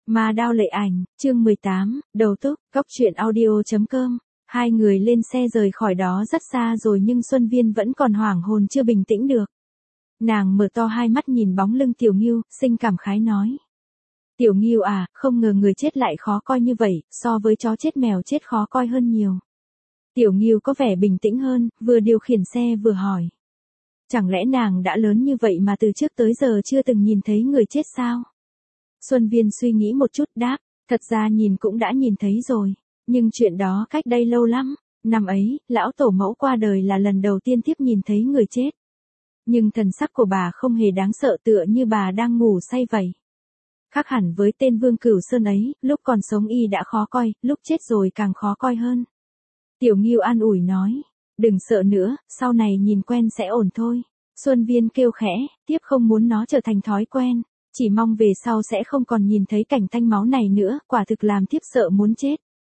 Ma đao lệ ảnh, chương 18, đầu túc, cóc truyện audio.com. Hai người lên xe rời khỏi đó rất xa rồi nhưng Xuân Viên vẫn còn hoảng hồn chưa bình tĩnh được. Nàng mở to hai mắt nhìn bóng lưng Tiểu Ngưu, sinh cảm khái nói. Tiểu Ngưu à, không ngờ người chết lại khó coi như vậy, so với chó chết mèo chết khó coi hơn nhiều. Tiểu Ngưu có vẻ bình tĩnh hơn, vừa điều khiển xe vừa hỏi. Chẳng lẽ nàng đã lớn như vậy mà từ trước tới giờ chưa từng nhìn thấy người chết sao? Xuân Viên suy nghĩ một chút đáp, thật ra nhìn cũng đã nhìn thấy rồi, nhưng chuyện đó cách đây lâu lắm, năm ấy, lão tổ mẫu qua đời là lần đầu tiên tiếp nhìn thấy người chết. Nhưng thần sắc của bà không hề đáng sợ tựa như bà đang ngủ say vậy. Khác hẳn với tên Vương Cửu Sơn ấy, lúc còn sống y đã khó coi, lúc chết rồi càng khó coi hơn. Tiểu Ngưu an ủi nói, đừng sợ nữa, sau này nhìn quen sẽ ổn thôi. Xuân Viên kêu khẽ, tiếp không muốn nó trở thành thói quen. Chỉ mong về sau sẽ không còn nhìn thấy cảnh tanh máu này nữa, quả thực làm thiếp sợ muốn chết.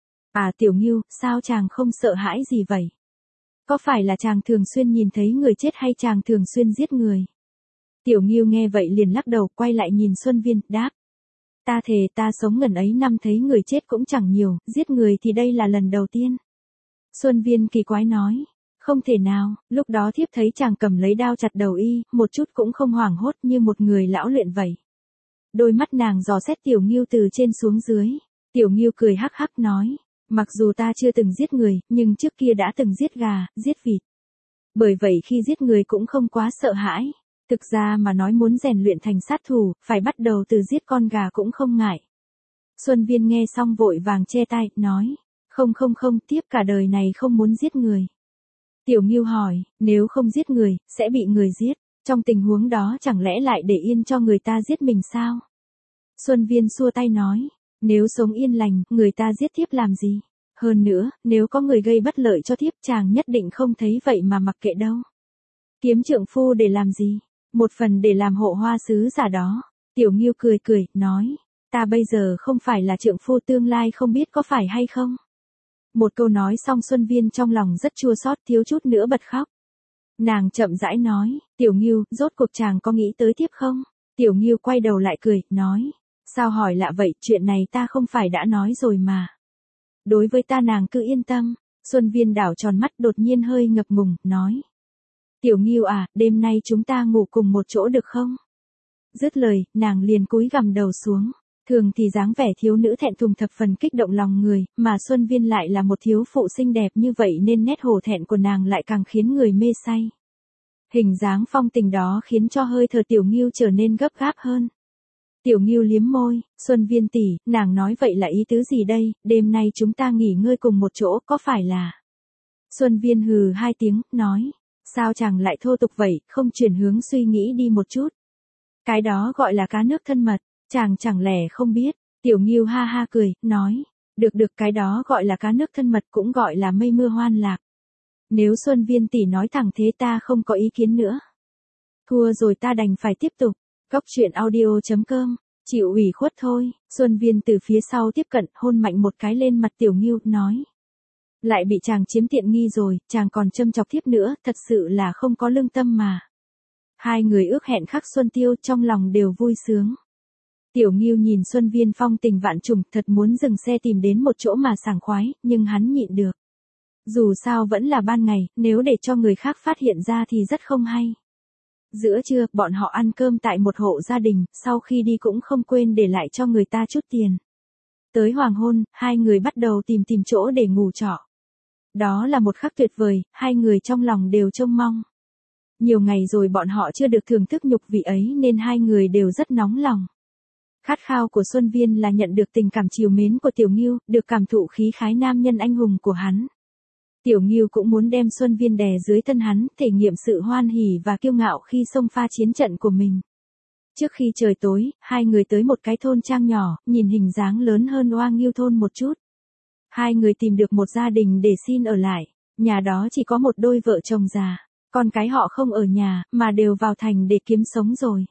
À Tiểu Ngưu, sao chàng không sợ hãi gì vậy? Có phải là chàng thường xuyên nhìn thấy người chết hay chàng thường xuyên giết người? Tiểu Ngưu nghe vậy liền lắc đầu, quay lại nhìn Xuân Viên, đáp. Ta thề ta sống ngần ấy năm thấy người chết cũng chẳng nhiều, giết người thì đây là lần đầu tiên. Xuân Viên kỳ quái nói. Không thể nào, lúc đó thiếp thấy chàng cầm lấy đao chặt đầu y, một chút cũng không hoảng hốt như một người lão luyện vậy. Đôi mắt nàng dò xét Tiểu Ngưu từ trên xuống dưới. Tiểu Ngưu cười hắc hắc nói, mặc dù ta chưa từng giết người, nhưng trước kia đã từng giết gà, giết vịt. Bởi vậy khi giết người cũng không quá sợ hãi. Thực ra mà nói muốn rèn luyện thành sát thủ, phải bắt đầu từ giết con gà cũng không ngại. Xuân Viên nghe xong vội vàng che tay, nói, không, tiếp cả đời này không muốn giết người. Tiểu Ngưu hỏi, nếu không giết người, sẽ bị người giết. Trong tình huống đó chẳng lẽ lại để yên cho người ta giết mình sao? Xuân Viên xua tay nói, nếu sống yên lành, người ta giết thiếp làm gì? Hơn nữa, nếu có người gây bất lợi cho thiếp chàng nhất định không thấy vậy mà mặc kệ đâu. Kiếm trượng phu để làm gì? Một phần để làm hộ hoa sứ giả đó. Tiểu Ngưu cười, nói, ta bây giờ không phải là trượng phu tương lai không biết có phải hay không? Một câu nói xong Xuân Viên trong lòng rất chua xót thiếu chút nữa bật khóc. Nàng chậm rãi nói, Tiểu Ngưu, rốt cuộc chàng có nghĩ tới tiếp không? Tiểu Ngưu quay đầu lại cười, nói, sao hỏi lạ vậy, chuyện này ta không phải đã nói rồi mà. Đối với ta nàng cứ yên tâm. Xuân Viên đảo tròn mắt đột nhiên hơi ngập ngùng, nói. Tiểu Ngưu à, đêm nay chúng ta ngủ cùng một chỗ được không? Dứt lời, nàng liền cúi gằm đầu xuống. Thường thì dáng vẻ thiếu nữ thẹn thùng thập phần kích động lòng người, mà Xuân Viên lại là một thiếu phụ xinh đẹp như vậy nên nét hổ thẹn của nàng lại càng khiến người mê say. Hình dáng phong tình đó khiến cho hơi thở Tiểu Ngưu trở nên gấp gáp hơn. Tiểu Ngưu liếm môi, Xuân Viên tỷ, nàng nói vậy là ý tứ gì đây, đêm nay chúng ta nghỉ ngơi cùng một chỗ có phải là... Xuân Viên hừ hai tiếng, nói, sao chàng lại thô tục vậy, không chuyển hướng suy nghĩ đi một chút. Cái đó gọi là cá nước thân mật. Chàng chẳng lẽ không biết, Tiểu Ngưu ha ha cười, nói, được cái đó gọi là cá nước thân mật cũng gọi là mây mưa hoan lạc. Nếu Xuân Viên tỷ nói thẳng thế ta không có ý kiến nữa. Thua rồi ta đành phải tiếp tục, cóc truyện audio.com, chịu ủy khuất thôi. Xuân Viên từ phía sau tiếp cận, hôn mạnh một cái lên mặt Tiểu Ngưu, nói. Lại bị chàng chiếm tiện nghi rồi, chàng còn châm chọc tiếp nữa, thật sự là không có lương tâm mà. Hai người ước hẹn khắc Xuân Tiêu trong lòng đều vui sướng. Tiểu Ngưu nhìn Xuân Viên phong tình vạn trùng, thật muốn dừng xe tìm đến một chỗ mà sảng khoái, nhưng hắn nhịn được. Dù sao vẫn là ban ngày, nếu để cho người khác phát hiện ra thì rất không hay. Giữa trưa, bọn họ ăn cơm tại một hộ gia đình, sau khi đi cũng không quên để lại cho người ta chút tiền. Tới hoàng hôn, hai người bắt đầu tìm chỗ để ngủ trọ. Đó là một khắc tuyệt vời, hai người trong lòng đều trông mong. Nhiều ngày rồi bọn họ chưa được thưởng thức nhục vị ấy nên hai người đều rất nóng lòng. Khát khao của Xuân Viên là nhận được tình cảm trìu mến của Tiểu Ngưu, được cảm thụ khí khái nam nhân anh hùng của hắn. Tiểu Ngưu cũng muốn đem Xuân Viên đè dưới thân hắn, thể nghiệm sự hoan hỉ và kiêu ngạo khi xông pha chiến trận của mình. Trước khi trời tối, hai người tới một cái thôn trang nhỏ, nhìn hình dáng lớn hơn Oa Ngưu thôn một chút. Hai người tìm được một gia đình để xin ở lại, nhà đó chỉ có một đôi vợ chồng già, con cái họ không ở nhà, mà đều vào thành để kiếm sống rồi.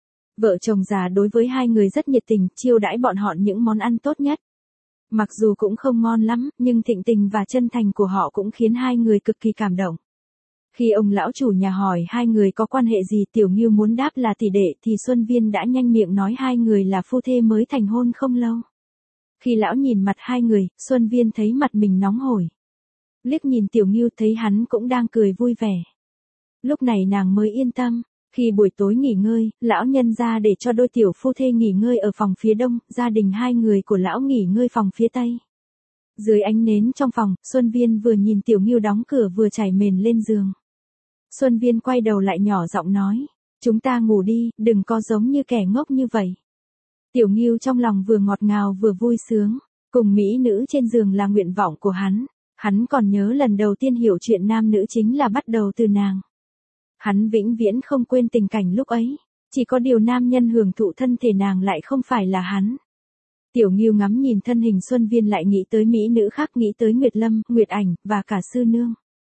Vợ chồng già đối với hai người rất nhiệt tình, chiêu đãi bọn họ những món ăn tốt nhất. Mặc dù cũng không ngon lắm, nhưng thịnh tình và chân thành của họ cũng khiến hai người cực kỳ cảm động. Khi ông lão chủ nhà hỏi hai người có quan hệ gì, Tiểu Ngưu muốn đáp là tỷ đệ thì Xuân Viên đã nhanh miệng nói hai người là phu thê mới thành hôn không lâu. Khi lão nhìn mặt hai người, Xuân Viên thấy mặt mình nóng hổi. Liếc nhìn Tiểu Ngưu thấy hắn cũng đang cười vui vẻ. Lúc này nàng mới yên tâm. Khi buổi tối nghỉ ngơi, lão nhân ra để cho đôi tiểu phu thê nghỉ ngơi ở phòng phía đông, gia đình hai người của lão nghỉ ngơi phòng phía tây. Dưới ánh nến trong phòng, Xuân Viên vừa nhìn Tiểu Ngưu đóng cửa vừa trải mền lên giường. Xuân Viên quay đầu lại nhỏ giọng nói, chúng ta ngủ đi, đừng có giống như kẻ ngốc như vậy. Tiểu Ngưu trong lòng vừa ngọt ngào vừa vui sướng, cùng mỹ nữ trên giường là nguyện vọng của hắn. Hắn còn nhớ lần đầu tiên hiểu chuyện nam nữ chính là bắt đầu từ nàng. Hắn vĩnh viễn không quên tình cảnh lúc ấy, chỉ có điều nam nhân hưởng thụ thân thể nàng lại không phải là hắn. Tiểu Ngưu ngắm nhìn thân hình Xuân Viên lại nghĩ tới mỹ nữ khác, nghĩ tới Nguyệt Lâm, Nguyệt Ảnh, và cả sư nương.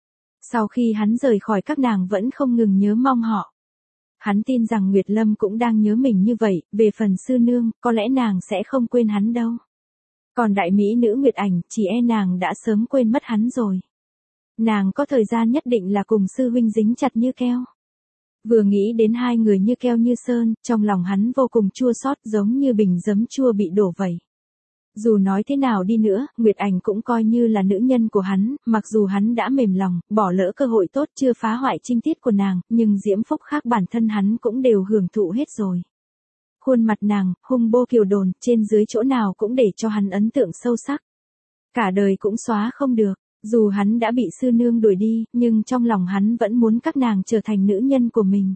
Sau khi hắn rời khỏi các nàng vẫn không ngừng nhớ mong họ. Hắn tin rằng Nguyệt Lâm cũng đang nhớ mình như vậy, về phần sư nương, có lẽ nàng sẽ không quên hắn đâu. Còn đại mỹ nữ Nguyệt Ảnh, chỉ e nàng đã sớm quên mất hắn rồi. Nàng có thời gian nhất định là cùng sư huynh dính chặt như keo. Vừa nghĩ đến hai người như keo như sơn, trong lòng hắn vô cùng chua xót, giống như bình giấm chua bị đổ vậy. Dù nói thế nào đi nữa, Nguyệt Ảnh cũng coi như là nữ nhân của hắn, mặc dù hắn đã mềm lòng, bỏ lỡ cơ hội tốt chưa phá hoại trinh tiết của nàng, nhưng diễm phúc khác bản thân hắn cũng đều hưởng thụ hết rồi. Khuôn mặt nàng, hung bô kiều đồn, trên dưới chỗ nào cũng để cho hắn ấn tượng sâu sắc. Cả đời cũng xóa không được, dù hắn đã bị sư nương đuổi đi, nhưng trong lòng hắn vẫn muốn các nàng trở thành nữ nhân của mình.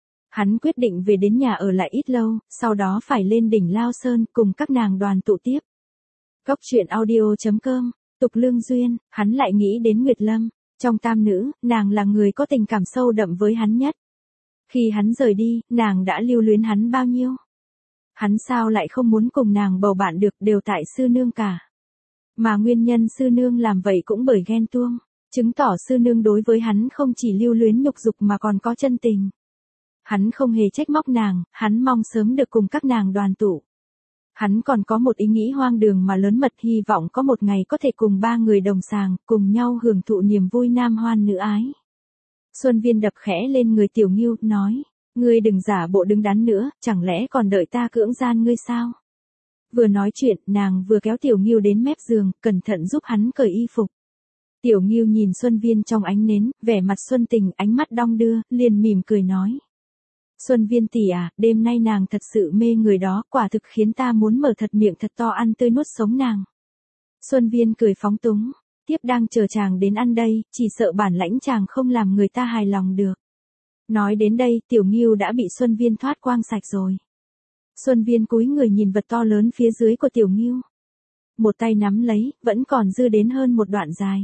Hắn quyết định về đến nhà ở lại ít lâu, sau đó phải lên đỉnh Lao Sơn cùng các nàng đoàn tụ tiếp. Góc truyện audio.com, Tục Lương Duyên, hắn lại nghĩ đến Nguyệt Lâm. Trong tam nữ, nàng là người có tình cảm sâu đậm với hắn nhất. Khi hắn rời đi, nàng đã lưu luyến hắn bao nhiêu. Hắn sao lại không muốn cùng nàng bầu bạn được, đều tại sư nương cả. Mà nguyên nhân sư nương làm vậy cũng bởi ghen tuông, chứng tỏ sư nương đối với hắn không chỉ lưu luyến nhục dục mà còn có chân tình. Hắn không hề trách móc nàng, hắn mong sớm được cùng các nàng đoàn tụ. Hắn còn có một ý nghĩ hoang đường mà lớn mật, hy vọng có một ngày có thể cùng ba người đồng sàng, cùng nhau hưởng thụ niềm vui nam hoan nữ ái. Xuân Viên đập khẽ lên người Tiểu Ngưu, nói, ngươi đừng giả bộ đứng đắn nữa, chẳng lẽ còn đợi ta cưỡng gian ngươi sao? Vừa nói chuyện, nàng vừa kéo Tiểu Ngưu đến mép giường, cẩn thận giúp hắn cởi y phục. Tiểu Ngưu nhìn Xuân Viên trong ánh nến, vẻ mặt xuân tình, ánh mắt đong đưa, liền mỉm cười nói. Xuân Viên tỷ à, đêm nay nàng thật sự mê người đó, quả thực khiến ta muốn mở thật miệng thật to ăn tươi nuốt sống nàng. Xuân Viên cười phóng túng, tiếp đang chờ chàng đến ăn đây, chỉ sợ bản lãnh chàng không làm người ta hài lòng được. Nói đến đây, Tiểu Ngưu đã bị Xuân Viên thoát quang sạch rồi. Xuân Viên cúi người nhìn vật to lớn phía dưới của Tiểu Ngưu. Một tay nắm lấy, vẫn còn dư đến hơn một đoạn dài.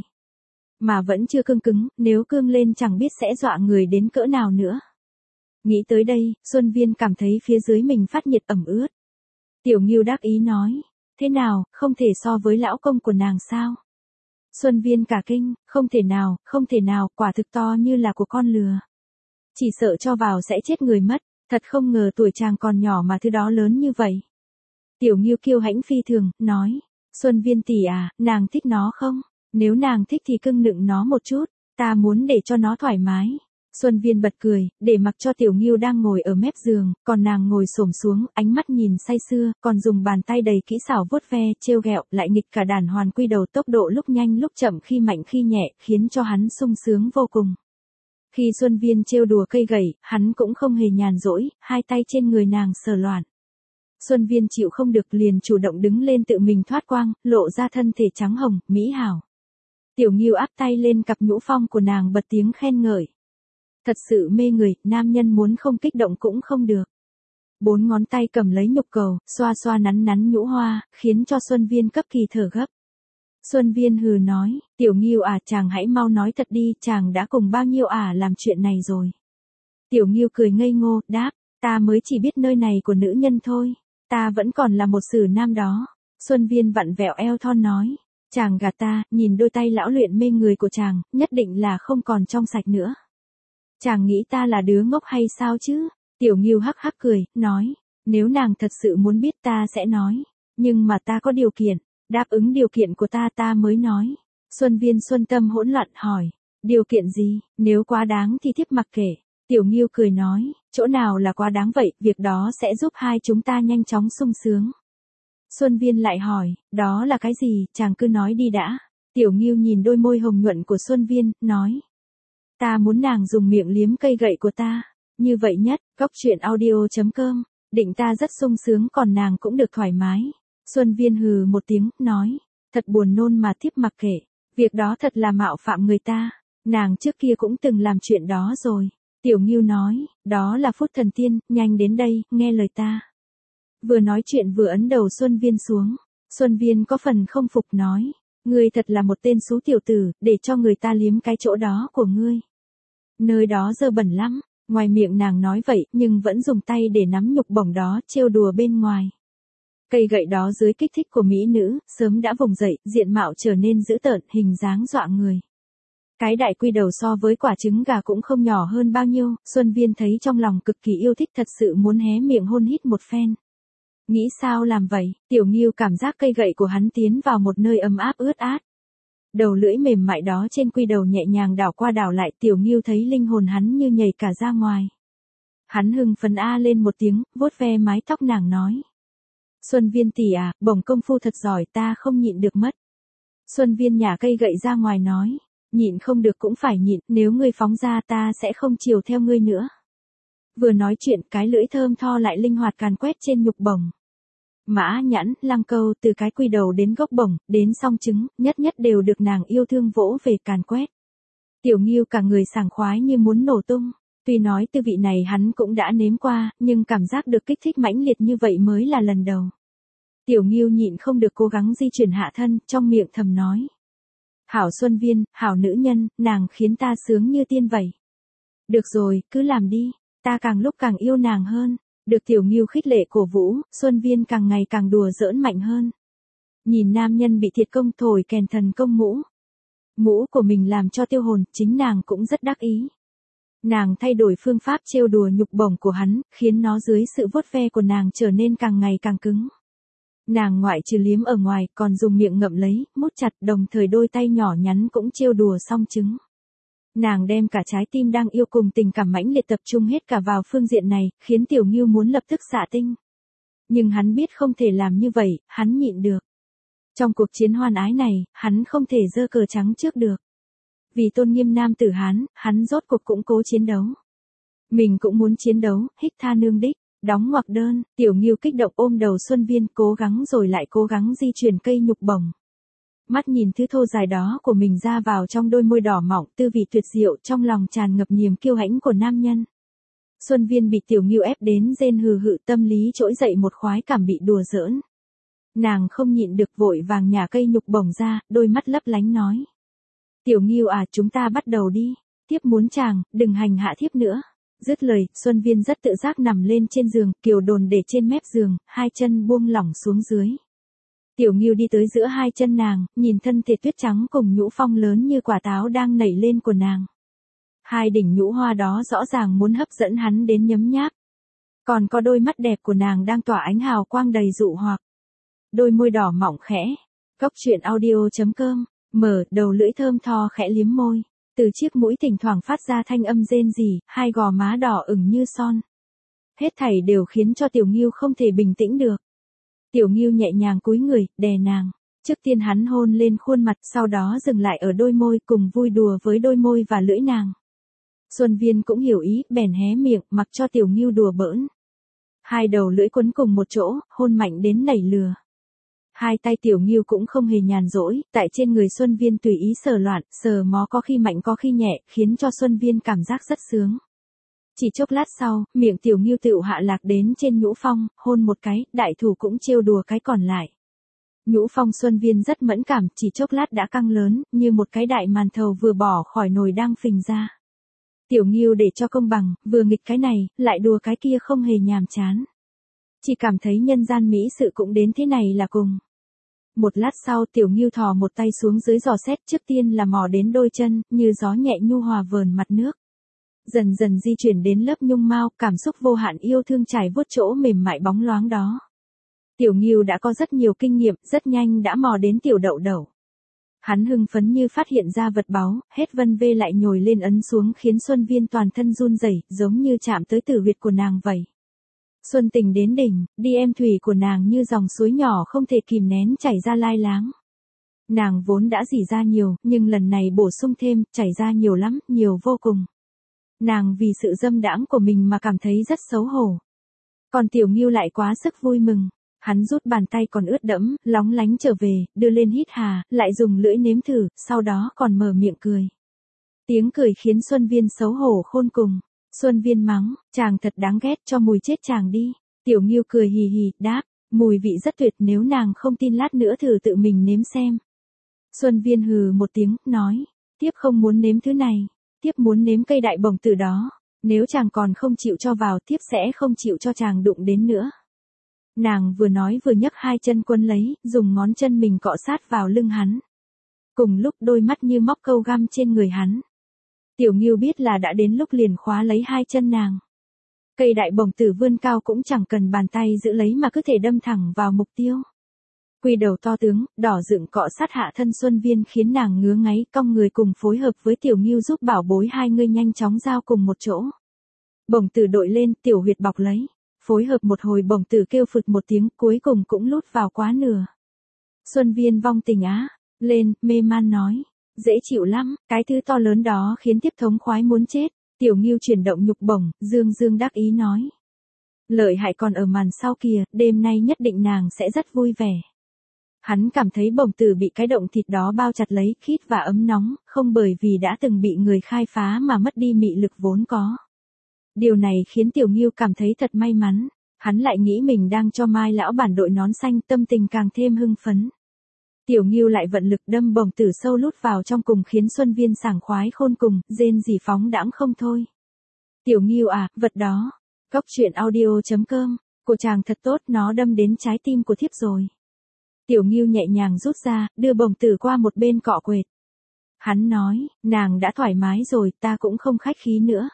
Mà vẫn chưa cương cứng, nếu cương lên chẳng biết sẽ dọa người đến cỡ nào nữa. Nghĩ tới đây, Xuân Viên cảm thấy phía dưới mình phát nhiệt ẩm ướt. Tiểu Ngưu đắc ý nói, thế nào, không thể so với lão công của nàng sao? Xuân Viên cả kinh, không thể nào, quả thực to như là của con lừa. Chỉ sợ cho vào sẽ chết người mất, thật không ngờ tuổi chàng còn nhỏ mà thứ đó lớn như vậy. Tiểu Ngưu kiêu hãnh phi thường, nói, Xuân Viên tỷ à, nàng thích nó không? Nếu nàng thích thì cưng nựng nó một chút, ta muốn để cho nó thoải mái. Xuân Viên bật cười, để mặc cho Tiểu Ngưu đang ngồi ở mép giường, còn nàng ngồi xổm xuống, ánh mắt nhìn say sưa, còn dùng bàn tay đầy kỹ xảo vuốt ve, trêu ghẹo, lại nghịch cả đàn hoàn quy đầu, tốc độ lúc nhanh lúc chậm, khi mạnh khi nhẹ, khiến cho hắn sung sướng vô cùng. Khi Xuân Viên trêu đùa cây gậy, hắn cũng không hề nhàn rỗi, hai tay trên người nàng sờ loạn. Xuân Viên chịu không được liền chủ động đứng lên tự mình thoát quang, lộ ra thân thể trắng hồng, mỹ hảo. Tiểu Ngưu áp tay lên cặp nhũ phong của nàng bật tiếng khen ngợi. Thật sự mê người, nam nhân muốn không kích động cũng không được. 4 ngón tay cầm lấy nhục cầu, xoa xoa nắn nắn nhũ hoa, khiến cho Xuân Viên cấp kỳ thở gấp. Xuân Viên hừ nói, Tiểu Ngưu à, chàng hãy mau nói thật đi, chàng đã cùng bao nhiêu làm chuyện này rồi. Tiểu Ngưu cười ngây ngô, đáp, ta mới chỉ biết nơi này của nữ nhân thôi, ta vẫn còn là một sử nam đó. Xuân Viên vặn vẹo eo thon nói, chàng gạt ta, nhìn đôi tay lão luyện mê người của chàng, nhất định là không còn trong sạch nữa. Chàng nghĩ ta là đứa ngốc hay sao chứ? Tiểu Ngưu hắc hắc cười, nói, nếu nàng thật sự muốn biết ta sẽ nói, nhưng mà ta có điều kiện, đáp ứng điều kiện của ta mới nói. Xuân Viên xuân tâm hỗn loạn hỏi, Điều kiện gì, nếu quá đáng thì thiếp mặc kệ. Tiểu Ngưu cười nói, chỗ nào là quá đáng vậy, việc đó sẽ giúp hai chúng ta nhanh chóng sung sướng. Xuân Viên lại hỏi, đó là cái gì, chàng cứ nói đi đã. Tiểu Ngưu nhìn đôi môi hồng nhuận của Xuân Viên, nói. Ta muốn nàng dùng miệng liếm cây gậy của ta. Như vậy nhất, góc chuyện audio.com, định ta rất sung sướng còn nàng cũng được thoải mái. Xuân Viên hừ một tiếng, nói. Thật buồn nôn mà thiếp mặc kệ. Việc đó thật là mạo phạm người ta. Nàng trước kia cũng từng làm chuyện đó rồi. Tiểu Ngưu nói, đó là phút thần tiên, nhanh đến đây, nghe lời ta. Vừa nói chuyện vừa ấn đầu Xuân Viên xuống. Xuân Viên có phần không phục nói. Ngươi thật là một tên xú tiểu tử, để cho người ta liếm cái chỗ đó của ngươi. Nơi đó dơ bẩn lắm. Ngoài miệng nàng nói vậy, nhưng vẫn dùng tay để nắm nhục bổng đó, trêu đùa bên ngoài. Cây gậy đó dưới kích thích của mỹ nữ, sớm đã vùng dậy, diện mạo trở nên dữ tợn, hình dáng dọa người. Cái đại quy đầu so với quả trứng gà cũng không nhỏ hơn bao nhiêu, Xuân Viên thấy trong lòng cực kỳ yêu thích, thật sự muốn hé miệng hôn hít một phen. Nghĩ sao làm vậy, Tiểu Ngưu cảm giác cây gậy của hắn tiến vào một nơi ấm áp ướt át. Đầu lưỡi mềm mại đó trên quy đầu nhẹ nhàng đảo qua đảo lại, Tiểu Ngưu thấy linh hồn hắn như nhảy cả ra ngoài. Hắn hưng phấn a lên một tiếng, vuốt ve mái tóc nàng nói. Xuân Viên tỷ à, bổng công phu thật giỏi, ta không nhịn được mất. Xuân Viên nhả cây gậy ra ngoài nói. Nhịn không được cũng phải nhịn, nếu ngươi phóng ra ta sẽ không chiều theo ngươi nữa. Vừa nói chuyện, cái lưỡi thơm tho lại linh hoạt càn quét trên nhục bổng. Mã Nhãn, Lăng Câu, từ cái quy đầu đến gốc bổng, đến song trứng, nhất nhất đều được nàng yêu thương vỗ về càn quét. Tiểu Ngưu cả người sảng khoái như muốn nổ tung. Tuy nói tư vị này hắn cũng đã nếm qua, nhưng cảm giác được kích thích mãnh liệt như vậy mới là lần đầu. Tiểu Ngưu nhịn không được cố gắng di chuyển hạ thân, trong miệng thầm nói. Hảo Xuân Viên, hảo nữ nhân, nàng khiến ta sướng như tiên vậy. Được rồi, cứ làm đi, ta càng lúc càng yêu nàng hơn. Được Tiểu Ngưu khích lệ cổ vũ, Xuân Viên càng ngày càng đùa giỡn mạnh hơn. Nhìn nam nhân bị thiệt công thổi kèn thần công mũ. Mũ của mình làm cho tiêu hồn, chính nàng cũng rất đắc ý. Nàng thay đổi phương pháp trêu đùa nhục bổng của hắn, khiến nó dưới sự vuốt ve của nàng trở nên càng ngày càng cứng. Nàng ngoại trừ liếm ở ngoài, còn dùng miệng ngậm lấy, mút chặt, đồng thời đôi tay nhỏ nhắn cũng trêu đùa song trứng. Nàng đem cả trái tim đang yêu cùng tình cảm mãnh liệt tập trung hết cả vào phương diện này, khiến Tiểu Ngưu muốn lập tức xạ tinh. Nhưng hắn biết không thể làm như vậy, hắn nhịn được. Trong cuộc chiến hoan ái này, hắn không thể giơ cờ trắng trước được. Vì tôn nghiêm nam tử Hán, hắn rốt cuộc cũng cố chiến đấu. Mình cũng muốn chiến đấu, hích tha nương đích. Đóng ngoặc đơn, Tiểu Ngưu kích động ôm đầu Xuân Viên, cố gắng rồi lại cố gắng di chuyển cây nhục bổng. Mắt nhìn thứ thô dài đó của mình ra vào trong đôi môi đỏ mọng, tư vị tuyệt diệu, trong lòng tràn ngập niềm kiêu hãnh của nam nhân. Xuân Viên bị Tiểu Ngưu ép đến rên hừ hự, tâm lý trỗi dậy một khoái cảm bị đùa giỡn. Nàng không nhịn được vội vàng nhả cây nhục bổng ra, đôi mắt lấp lánh nói. Tiểu Ngưu à, chúng ta bắt đầu đi. Thiếp muốn chàng, đừng hành hạ thiếp nữa. Dứt lời, Xuân Viên rất tự giác nằm lên trên giường, kiều đồn để trên mép giường, hai chân buông lỏng xuống dưới. Tiểu Ngưu đi tới giữa hai chân nàng, nhìn thân thể tuyết trắng cùng nhũ phong lớn như quả táo đang nảy lên của nàng. Hai đỉnh nhũ hoa đó rõ ràng muốn hấp dẫn hắn đến nhấm nháp. Còn có đôi mắt đẹp của nàng đang tỏa ánh hào quang đầy dụ hoặc. Đôi môi đỏ mọng khẽ. Góc chuyện audio.com, mở, đầu lưỡi thơm tho khẽ liếm môi. Từ chiếc mũi thỉnh thoảng phát ra thanh âm rên rỉ, hai gò má đỏ ửng như son. Hết thảy đều khiến cho Tiểu Ngưu không thể bình tĩnh được. Tiểu Ngưu nhẹ nhàng cúi người, đè nàng. Trước tiên hắn hôn lên khuôn mặt, sau đó dừng lại ở đôi môi, cùng vui đùa với đôi môi và lưỡi nàng. Xuân Viên cũng hiểu ý, bèn hé miệng, mặc cho Tiểu Ngưu đùa bỡn. Hai đầu lưỡi quấn cùng một chỗ, hôn mạnh đến nảy lừa. Hai tay Tiểu Ngưu cũng không hề nhàn rỗi, tại trên người Xuân Viên tùy ý sờ loạn, sờ mó có khi mạnh có khi nhẹ, khiến cho Xuân Viên cảm giác rất sướng. Chỉ chốc lát sau, miệng Tiểu Ngưu tựu hạ lạc đến trên nhũ phong, hôn một cái, đại thủ cũng trêu đùa cái còn lại. Nhũ phong Xuân Viên rất mẫn cảm, chỉ chốc lát đã căng lớn, như một cái đại màn thầu vừa bỏ khỏi nồi đang phình ra. Tiểu Ngưu để cho công bằng, vừa nghịch cái này, lại đùa cái kia không hề nhàm chán. Chỉ cảm thấy nhân gian mỹ sự cũng đến thế này là cùng. Một lát sau Tiểu Ngưu thò một tay xuống dưới dò xét, trước tiên là mò đến đôi chân, như gió nhẹ nhu hòa vờn mặt nước. Dần dần di chuyển đến lớp nhung mao, cảm xúc vô hạn yêu thương trải vuốt chỗ mềm mại bóng loáng đó. Tiểu Ngưu đã có rất nhiều kinh nghiệm, rất nhanh đã mò đến tiểu đậu đậu. Hắn hưng phấn như phát hiện ra vật báu, hết vân vê lại nhồi lên ấn xuống khiến Xuân Viên toàn thân run rẩy, giống như chạm tới tử huyệt của nàng vậy. Xuân tình đến đỉnh, đi em thủy của nàng như dòng suối nhỏ không thể kìm nén chảy ra lai láng. Nàng vốn đã rỉ ra nhiều, nhưng lần này bổ sung thêm, chảy ra nhiều lắm, nhiều vô cùng. Nàng vì sự dâm đãng của mình mà cảm thấy rất xấu hổ. Còn Tiểu Ngưu lại quá sức vui mừng. Hắn rút bàn tay còn ướt đẫm, lóng lánh trở về, đưa lên hít hà, lại dùng lưỡi nếm thử, sau đó còn mở miệng cười. Tiếng cười khiến Xuân Viên xấu hổ khôn cùng. Xuân Viên mắng, chàng thật đáng ghét, cho mùi chết chàng đi. Tiểu Ngưu cười hì hì, đáp, mùi vị rất tuyệt, nếu nàng không tin lát nữa thử tự mình nếm xem. Xuân Viên hừ một tiếng, nói, tiếp không muốn nếm thứ này, tiếp muốn nếm cây đại bổng tử đó. Nếu chàng còn không chịu cho vào, tiếp sẽ không chịu cho chàng đụng đến nữa. Nàng vừa nói vừa nhấc hai chân quấn lấy, dùng ngón chân mình cọ sát vào lưng hắn. Cùng lúc đôi mắt như móc câu găm trên người hắn. Tiểu Ngưu biết là đã đến lúc liền khóa lấy hai chân nàng. Cây đại bổng tử vươn cao cũng chẳng cần bàn tay giữ lấy mà cứ thể đâm thẳng vào mục tiêu. Quy đầu to tướng, đỏ dựng cọ sát hạ thân Xuân Viên khiến nàng ngứa ngáy, cong người cùng phối hợp với Tiểu Ngưu giúp bảo bối hai người nhanh chóng giao cùng một chỗ. Bổng tử đội lên, tiểu huyệt bọc lấy. Phối hợp một hồi bổng tử kêu phụt một tiếng, cuối cùng cũng lút vào quá nửa. Xuân Viên vong tình á, lên, mê man nói. Dễ chịu lắm, cái thứ to lớn đó khiến tiếp thống khoái muốn chết. Tiểu Ngưu chuyển động nhục bổng, dương dương đắc ý nói. Lợi hại còn ở màn sau kìa, đêm nay nhất định nàng sẽ rất vui vẻ. Hắn cảm thấy bổng tử bị cái động thịt đó bao chặt lấy, khít và ấm nóng, không bởi vì đã từng bị người khai phá mà mất đi mị lực vốn có. Điều này khiến Tiểu Ngưu cảm thấy thật may mắn, hắn lại nghĩ mình đang cho Mai lão bản đội nón xanh, tâm tình càng thêm hưng phấn. Tiểu Ngưu lại vận lực đâm bổng tử sâu lút vào trong cùng khiến Xuân Viên sảng khoái khôn cùng, rên rỉ phóng đãng không thôi. Tiểu Ngưu à, vật đó. Cóc truyện audio.com, của chàng thật tốt, nó đâm đến trái tim của thiếp rồi. Tiểu Ngưu nhẹ nhàng rút ra, đưa bổng tử qua một bên cọ quệt. Hắn nói, nàng đã thoải mái rồi, ta cũng không khách khí nữa.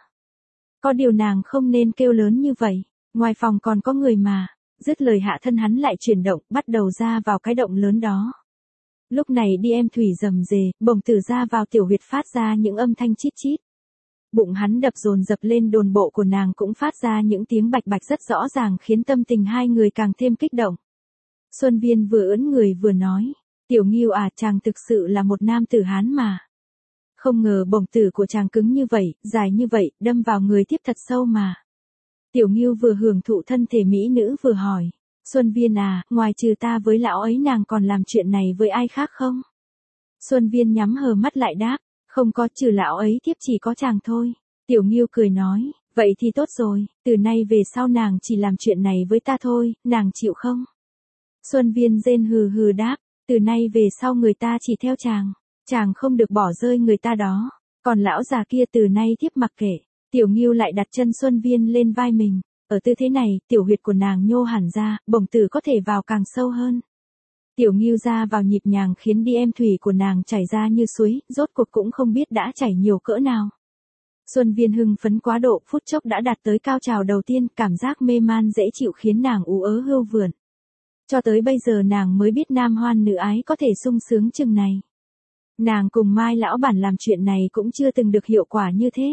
Có điều nàng không nên kêu lớn như vậy, ngoài phòng còn có người mà. Dứt lời hạ thân hắn lại chuyển động, bắt đầu ra vào cái động lớn đó. Lúc này đi em thủy rầm rề, bổng tử ra vào tiểu huyệt phát ra những âm thanh chít chít. Bụng hắn đập dồn dập lên, đồn bộ của nàng cũng phát ra những tiếng bạch bạch rất rõ ràng khiến tâm tình hai người càng thêm kích động. Xuân Viên vừa ưỡn người vừa nói, Tiểu Ngưu à, chàng thực sự là một nam tử Hán mà. Không ngờ bổng tử của chàng cứng như vậy, dài như vậy, đâm vào người tiếp thật sâu mà. Tiểu Ngưu vừa hưởng thụ thân thể mỹ nữ vừa hỏi, Xuân Viên à, ngoài trừ ta với lão ấy nàng còn làm chuyện này với ai khác không? Xuân Viên nhắm hờ mắt lại đáp, không có, trừ lão ấy tiếp chỉ có chàng thôi. Tiểu Ngưu cười nói, vậy thì tốt rồi, từ nay về sau nàng chỉ làm chuyện này với ta thôi, nàng chịu không? Xuân Viên rên hừ hừ đáp, từ nay về sau người ta chỉ theo chàng không được bỏ rơi người ta đó. Còn lão già kia từ nay thiếp mặc kệ. Tiểu Ngưu lại đặt chân Xuân Viên lên vai mình. Ở tư thế này, tiểu huyệt của nàng nhô hẳn ra, bổng tử có thể vào càng sâu hơn. Tiểu Ngưu ra vào nhịp nhàng khiến đi em thủy của nàng chảy ra như suối, rốt cuộc cũng không biết đã chảy nhiều cỡ nào. Xuân Viên hưng phấn quá độ, phút chốc đã đạt tới cao trào đầu tiên, cảm giác mê man dễ chịu khiến nàng ú ớ hưu vượn. Cho tới bây giờ nàng mới biết nam hoan nữ ái có thể sung sướng chừng này. Nàng cùng Mai lão bản làm chuyện này cũng chưa từng được hiệu quả như thế.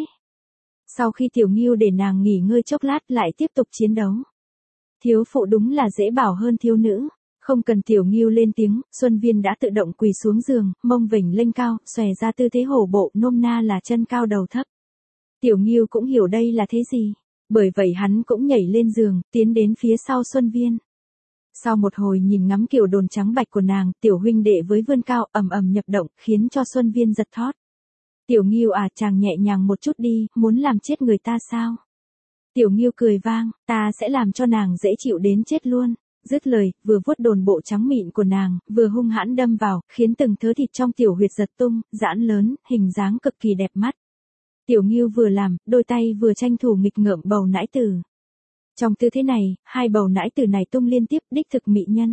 Sau khi Tiểu Ngưu để nàng nghỉ ngơi chốc lát lại tiếp tục chiến đấu. Thiếu phụ đúng là dễ bảo hơn thiếu nữ. Không cần Tiểu Ngưu lên tiếng, Xuân Viên đã tự động quỳ xuống giường, mông vểnh lên cao, xòe ra tư thế hổ bộ, nôm na là chân cao đầu thấp. Tiểu Ngưu cũng hiểu đây là thế gì. Bởi vậy hắn cũng nhảy lên giường, tiến đến phía sau Xuân Viên. Sau một hồi nhìn ngắm kiểu đồn trắng bạch của nàng, tiểu huynh đệ với vươn cao ầm ầm nhập động, khiến cho Xuân Viên giật thót. Tiểu Ngưu à, chàng nhẹ nhàng một chút đi, muốn làm chết người ta sao? Tiểu Ngưu cười vang, ta sẽ làm cho nàng dễ chịu đến chết luôn. Dứt lời, vừa vuốt đồn bộ trắng mịn của nàng, vừa hung hãn đâm vào, khiến từng thớ thịt trong tiểu huyệt giật tung, giãn lớn, hình dáng cực kỳ đẹp mắt. Tiểu Ngưu vừa làm, đôi tay vừa tranh thủ nghịch ngợm bầu nãi tử. Trong tư thế này, hai bầu nãi tử này tung liên tiếp, đích thực mỹ nhân.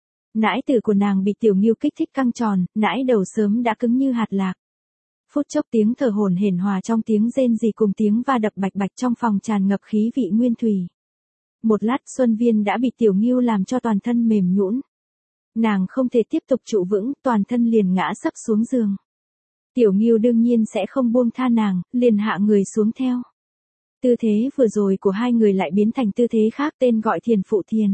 Nãi tử của nàng bị Tiểu Ngưu kích thích căng tròn, nãi đầu sớm đã cứng như hạt lạc. Phút chốc tiếng thở hổn hển hòa trong tiếng rên rỉ cùng tiếng va đập bạch bạch trong phòng tràn ngập khí vị nguyên thủy. Một lát Xuân Viên đã bị Tiểu Ngưu làm cho toàn thân mềm nhũn. Nàng không thể tiếp tục trụ vững, toàn thân liền ngã sấp xuống giường. Tiểu Ngưu đương nhiên sẽ không buông tha nàng, liền hạ người xuống theo. Tư thế vừa rồi của hai người lại biến thành tư thế khác, tên gọi thiền phụ thiền.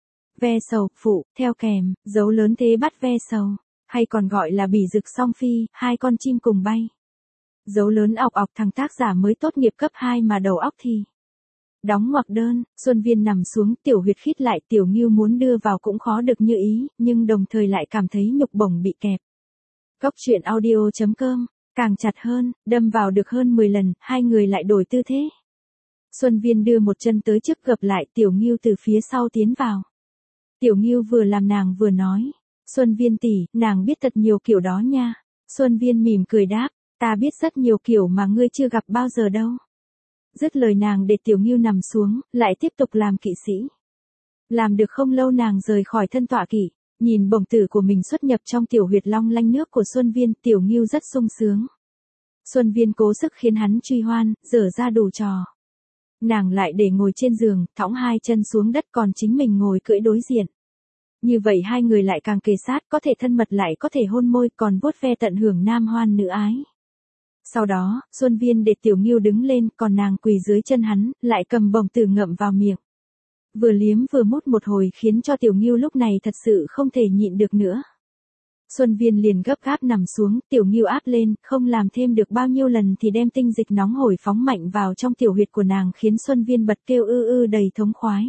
Ve sầu, phụ, theo kèm, dấu lớn thế bắt ve sầu, hay còn gọi là bỉ rực song phi, hai con chim cùng bay. Dấu lớn ọc ọc, thằng tác giả mới tốt nghiệp cấp 2 mà đầu óc thì. Đóng ngoặc đơn, Xuân Viên nằm xuống, tiểu huyệt khít lại, Tiểu Ngưu muốn đưa vào cũng khó được như ý, nhưng đồng thời lại cảm thấy nhục bổng bị kẹp. Góc truyện audio.com, càng chặt hơn, đâm vào được hơn 10 lần, hai người lại đổi tư thế. Xuân Viên đưa một chân tới trước gập lại, Tiểu Ngưu từ phía sau tiến vào. Tiểu Ngưu vừa làm nàng vừa nói, Xuân Viên tỷ, nàng biết thật nhiều kiểu đó nha. Xuân Viên mỉm cười đáp, ta biết rất nhiều kiểu mà ngươi chưa gặp bao giờ đâu. Dứt lời nàng để Tiểu Ngưu nằm xuống, lại tiếp tục làm kỵ sĩ. Làm được không lâu nàng rời khỏi thân tọa kỵ, nhìn bổng tử của mình xuất nhập trong tiểu huyệt long lanh nước của Xuân Viên, Tiểu Ngưu rất sung sướng. Xuân Viên cố sức khiến hắn truy hoan, dở ra đủ trò. Nàng lại để ngồi trên giường, thõng hai chân xuống đất, còn chính mình ngồi cưỡi đối diện. Như vậy hai người lại càng kề sát, có thể thân mật lại có thể hôn môi, còn vuốt ve tận hưởng nam hoan nữ ái. Sau đó, Xuân Viên để Tiểu Ngưu đứng lên, còn nàng quỳ dưới chân hắn, lại cầm bổng tử ngậm vào miệng. Vừa liếm vừa mút một hồi khiến cho Tiểu Ngưu lúc này thật sự không thể nhịn được nữa. Xuân Viên liền gấp gáp nằm xuống, Tiểu Ngưu áp lên, không làm thêm được bao nhiêu lần thì đem tinh dịch nóng hổi phóng mạnh vào trong tiểu huyệt của nàng, khiến Xuân Viên bật kêu ư ư đầy thống khoái.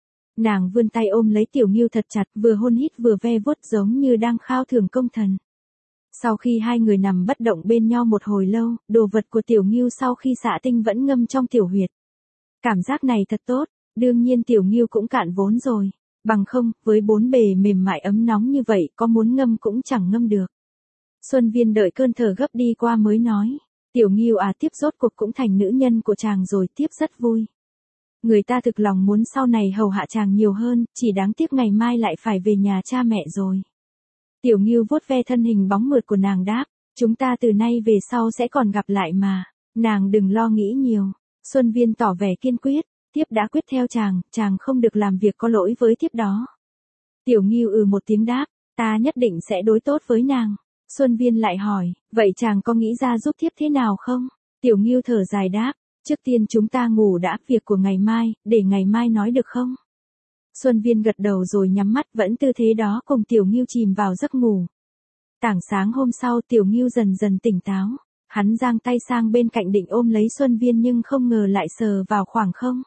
Nàng vươn tay ôm lấy Tiểu Ngưu thật chặt, vừa hôn hít vừa ve vuốt giống như đang khao thưởng công thần. Sau khi hai người nằm bất động bên nhau một hồi lâu, đồ vật của Tiểu Ngưu sau khi xạ tinh vẫn ngâm trong tiểu huyệt. Cảm giác này thật tốt, đương nhiên Tiểu Ngưu cũng cạn vốn rồi. Bằng không, với bốn bề mềm mại ấm nóng như vậy, có muốn ngâm cũng chẳng ngâm được. Xuân Viên đợi cơn thở gấp đi qua mới nói, Tiểu Ngưu à, tiếp rốt cuộc cũng thành nữ nhân của chàng rồi, tiếp rất vui. Người ta thực lòng muốn sau này hầu hạ chàng nhiều hơn, chỉ đáng tiếc ngày mai lại phải về nhà cha mẹ rồi. Tiểu Ngưu vuốt ve thân hình bóng mượt của nàng đáp, chúng ta từ nay về sau sẽ còn gặp lại mà, nàng đừng lo nghĩ nhiều. Xuân Viên tỏ vẻ kiên quyết, tiếp đã quyết theo chàng không được làm việc có lỗi với tiếp đó. Tiểu Ngưu một tiếng đáp, ta nhất định sẽ đối tốt với nàng. Xuân Viên lại hỏi, vậy chàng có nghĩ ra giúp thiếp thế nào không? Tiểu Ngưu thở dài đáp, trước tiên chúng ta ngủ đã, việc của ngày mai, để ngày mai nói được không? Xuân Viên gật đầu rồi nhắm mắt, vẫn tư thế đó cùng Tiểu Ngưu chìm vào giấc ngủ. Tảng sáng hôm sau, Tiểu Ngưu dần dần tỉnh táo. Hắn giang tay sang bên cạnh định ôm lấy Xuân Viên nhưng không ngờ lại sờ vào khoảng không.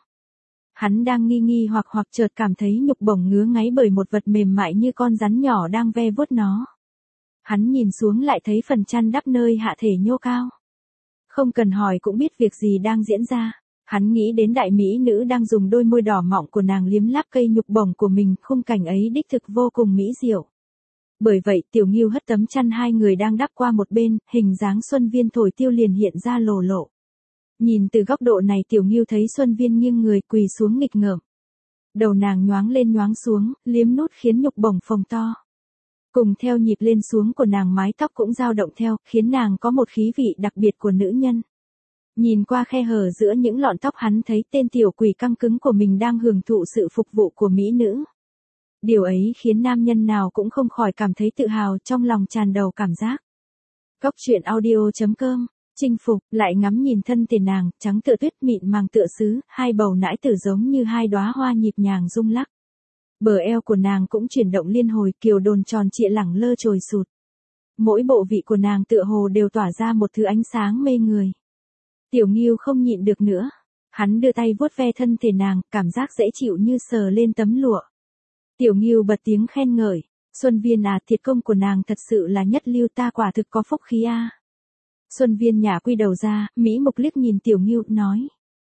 Hắn đang nghi hoặc chợt cảm thấy nhục bổng ngứa ngáy bởi một vật mềm mại như con rắn nhỏ đang ve vuốt nó. Hắn nhìn xuống lại thấy phần chăn đắp nơi hạ thể nhô cao. Không cần hỏi cũng biết việc gì đang diễn ra. Hắn nghĩ đến đại mỹ nữ đang dùng đôi môi đỏ mọng của nàng liếm láp cây nhục bổng của mình, khung cảnh ấy đích thực vô cùng mỹ diệu. Bởi vậy, Tiểu Ngưu hất tấm chăn hai người đang đắp qua một bên, hình dáng Xuân Viên thổi tiêu liền hiện ra lồ lộ. Nhìn từ góc độ này Tiểu Ngưu thấy Xuân Viên nghiêng người quỳ xuống nghịch ngợm. Đầu nàng nhoáng lên nhoáng xuống, liếm nút khiến nhục bổng phồng to. Cùng theo nhịp lên xuống của nàng mái tóc cũng dao động theo, khiến nàng có một khí vị đặc biệt của nữ nhân. Nhìn qua khe hở giữa những lọn tóc hắn thấy tên tiểu quỷ căng cứng của mình đang hưởng thụ sự phục vụ của mỹ nữ. Điều ấy khiến nam nhân nào cũng không khỏi cảm thấy tự hào, trong lòng tràn đầy cảm giác. Góc truyện audio.com, chinh phục, lại ngắm nhìn thân thể nàng, trắng tựa tuyết mịn màng tựa sứ, hai bầu nãi tử giống như hai đóa hoa nhịp nhàng rung lắc. Bờ eo của nàng cũng chuyển động liên hồi, kiều đồn tròn trịa lẳng lơ trồi sụt. Mỗi bộ vị của nàng tựa hồ đều tỏa ra một thứ ánh sáng mê người. Tiểu Ngưu không nhịn được nữa. Hắn đưa tay vuốt ve thân thể nàng, cảm giác dễ chịu như sờ lên tấm lụa. Tiểu Ngưu bật tiếng khen ngợi. Xuân Viên à, thiệt công của nàng thật sự là nhất lưu, ta quả thực có phúc khí a. Xuân Viên nhả quy đầu ra, mỹ mục liếc nhìn Tiểu Ngưu, nói.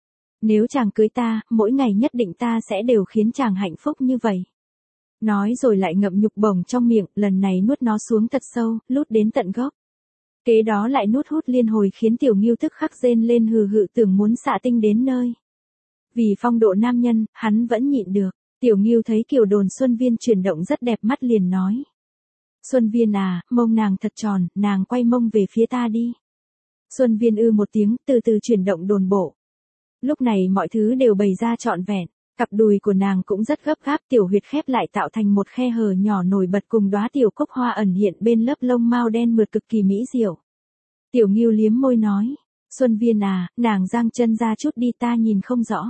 Nếu chàng cưới ta, mỗi ngày nhất định ta sẽ đều khiến chàng hạnh phúc như vậy. Nói rồi lại ngậm nhục bổng trong miệng, lần này nuốt nó xuống thật sâu, lút đến tận gốc. Kế đó lại nuốt hút liên hồi khiến Tiểu Ngưu tức khắc rên lên hừ hự tưởng muốn xạ tinh đến nơi. Vì phong độ nam nhân, hắn vẫn nhịn được. Tiểu Ngưu thấy kiều đồn Xuân Viên chuyển động rất đẹp mắt liền nói. Xuân Viên à, mông nàng thật tròn, nàng quay mông về phía ta đi. Xuân Viên một tiếng, từ từ chuyển động đồn bộ. Lúc này mọi thứ đều bày ra trọn vẹn. Cặp đùi của nàng cũng rất gấp gáp, tiểu huyệt khép lại tạo thành một khe hở nhỏ nổi bật cùng đóa tiểu cúc hoa ẩn hiện bên lớp lông mao đen mượt cực kỳ mỹ diệu. Tiểu Ngưu liếm môi nói, Xuân Viên à, nàng giang chân ra chút đi ta nhìn không rõ.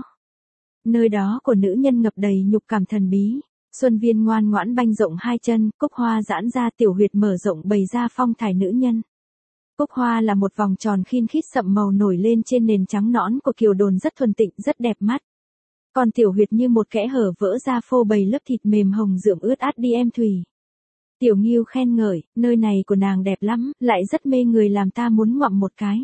Nơi đó của nữ nhân ngập đầy nhục cảm thần bí. Xuân Viên ngoan ngoãn banh rộng hai chân, cúc hoa giãn ra, tiểu huyệt mở rộng bày ra phong thải nữ nhân. Cúc hoa là một vòng tròn khin khít sậm màu nổi lên trên nền trắng nõn của kiều đồn rất thuần tịnh, rất đẹp mắt. Còn tiểu huyệt như một kẽ hở vỡ ra phô bày lớp thịt mềm hồng rượm ướt át đi em Thùy. Tiểu Ngưu khen ngợi, nơi này của nàng đẹp lắm, lại rất mê người làm ta muốn ngoạm một cái.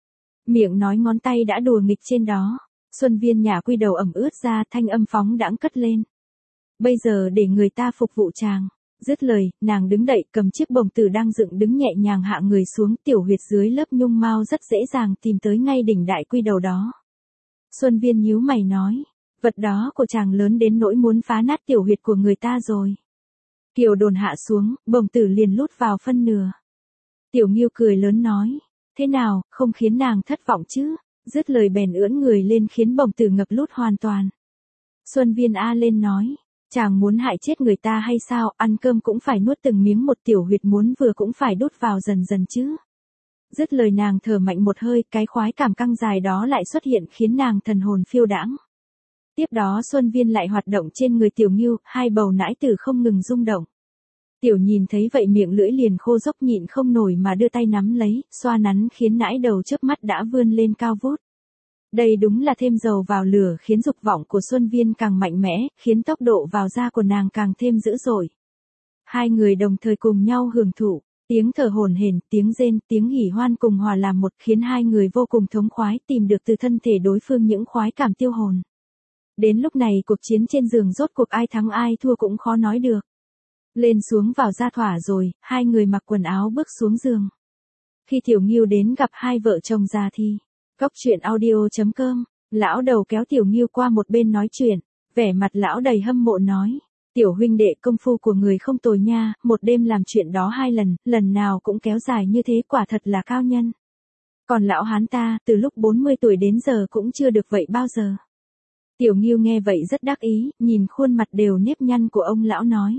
Miệng nói ngón tay đã đùa nghịch trên đó. Xuân Viên nhả quy đầu ẩm ướt ra, thanh âm phóng đãng cất lên. Bây giờ để người ta phục vụ chàng. Dứt lời, nàng đứng đậy cầm chiếc bồng tử đang dựng đứng nhẹ nhàng hạ người xuống, tiểu huyệt dưới lớp nhung mao rất dễ dàng tìm tới ngay đỉnh đại quy đầu đó. Xuân Viên nhíu mày nói, vật đó của chàng lớn đến nỗi muốn phá nát tiểu huyệt của người ta rồi. Kiều đồn hạ xuống, bồng tử liền lút vào phân nửa. Tiểu Ngưu cười lớn nói, thế nào, không khiến nàng thất vọng chứ? Dứt lời bèn ưỡn người lên khiến bồng tử ngập lút hoàn toàn. Xuân Viên a lên nói, chàng muốn hại chết người ta hay sao, ăn cơm cũng phải nuốt từng miếng một, tiểu huyệt muốn vừa cũng phải đút vào dần dần chứ. Dứt lời nàng thở mạnh một hơi, cái khoái cảm căng dài đó lại xuất hiện khiến nàng thần hồn phiêu đãng. Tiếp đó Xuân Viên lại hoạt động trên người Tiểu Ngưu, hai bầu nãi tử không ngừng rung động. Tiểu nhìn thấy vậy miệng lưỡi liền khô dốc nhịn không nổi mà đưa tay nắm lấy, xoa nắn khiến nãi đầu chớp mắt đã vươn lên cao vút. Đây đúng là thêm dầu vào lửa khiến dục vọng của Xuân Viên càng mạnh mẽ, khiến tốc độ vào da của nàng càng thêm dữ dội. Hai người đồng thời cùng nhau hưởng thụ, tiếng thở hổn hển, tiếng rên, tiếng hỉ hoan cùng hòa làm một khiến hai người vô cùng thống khoái, tìm được từ thân thể đối phương những khoái cảm tiêu hồn. Đến lúc này cuộc chiến trên giường rốt cuộc ai thắng ai thua cũng khó nói được. Lên xuống vào ra thỏa rồi, hai người mặc quần áo bước xuống giường. Khi Tiểu Ngưu đến gặp hai vợ chồng già thì, Cóc truyện audio.com, lão đầu kéo Tiểu Ngưu qua một bên nói chuyện, vẻ mặt lão đầy hâm mộ nói, tiểu huynh đệ công phu của người không tồi nha, một đêm làm chuyện đó 2 lần, lần nào cũng kéo dài như thế quả thật là cao nhân. Còn lão hán ta, từ lúc 40 tuổi đến giờ cũng chưa được vậy bao giờ. Tiểu Ngưu nghe vậy rất đắc ý, nhìn khuôn mặt đều nếp nhăn của ông lão nói.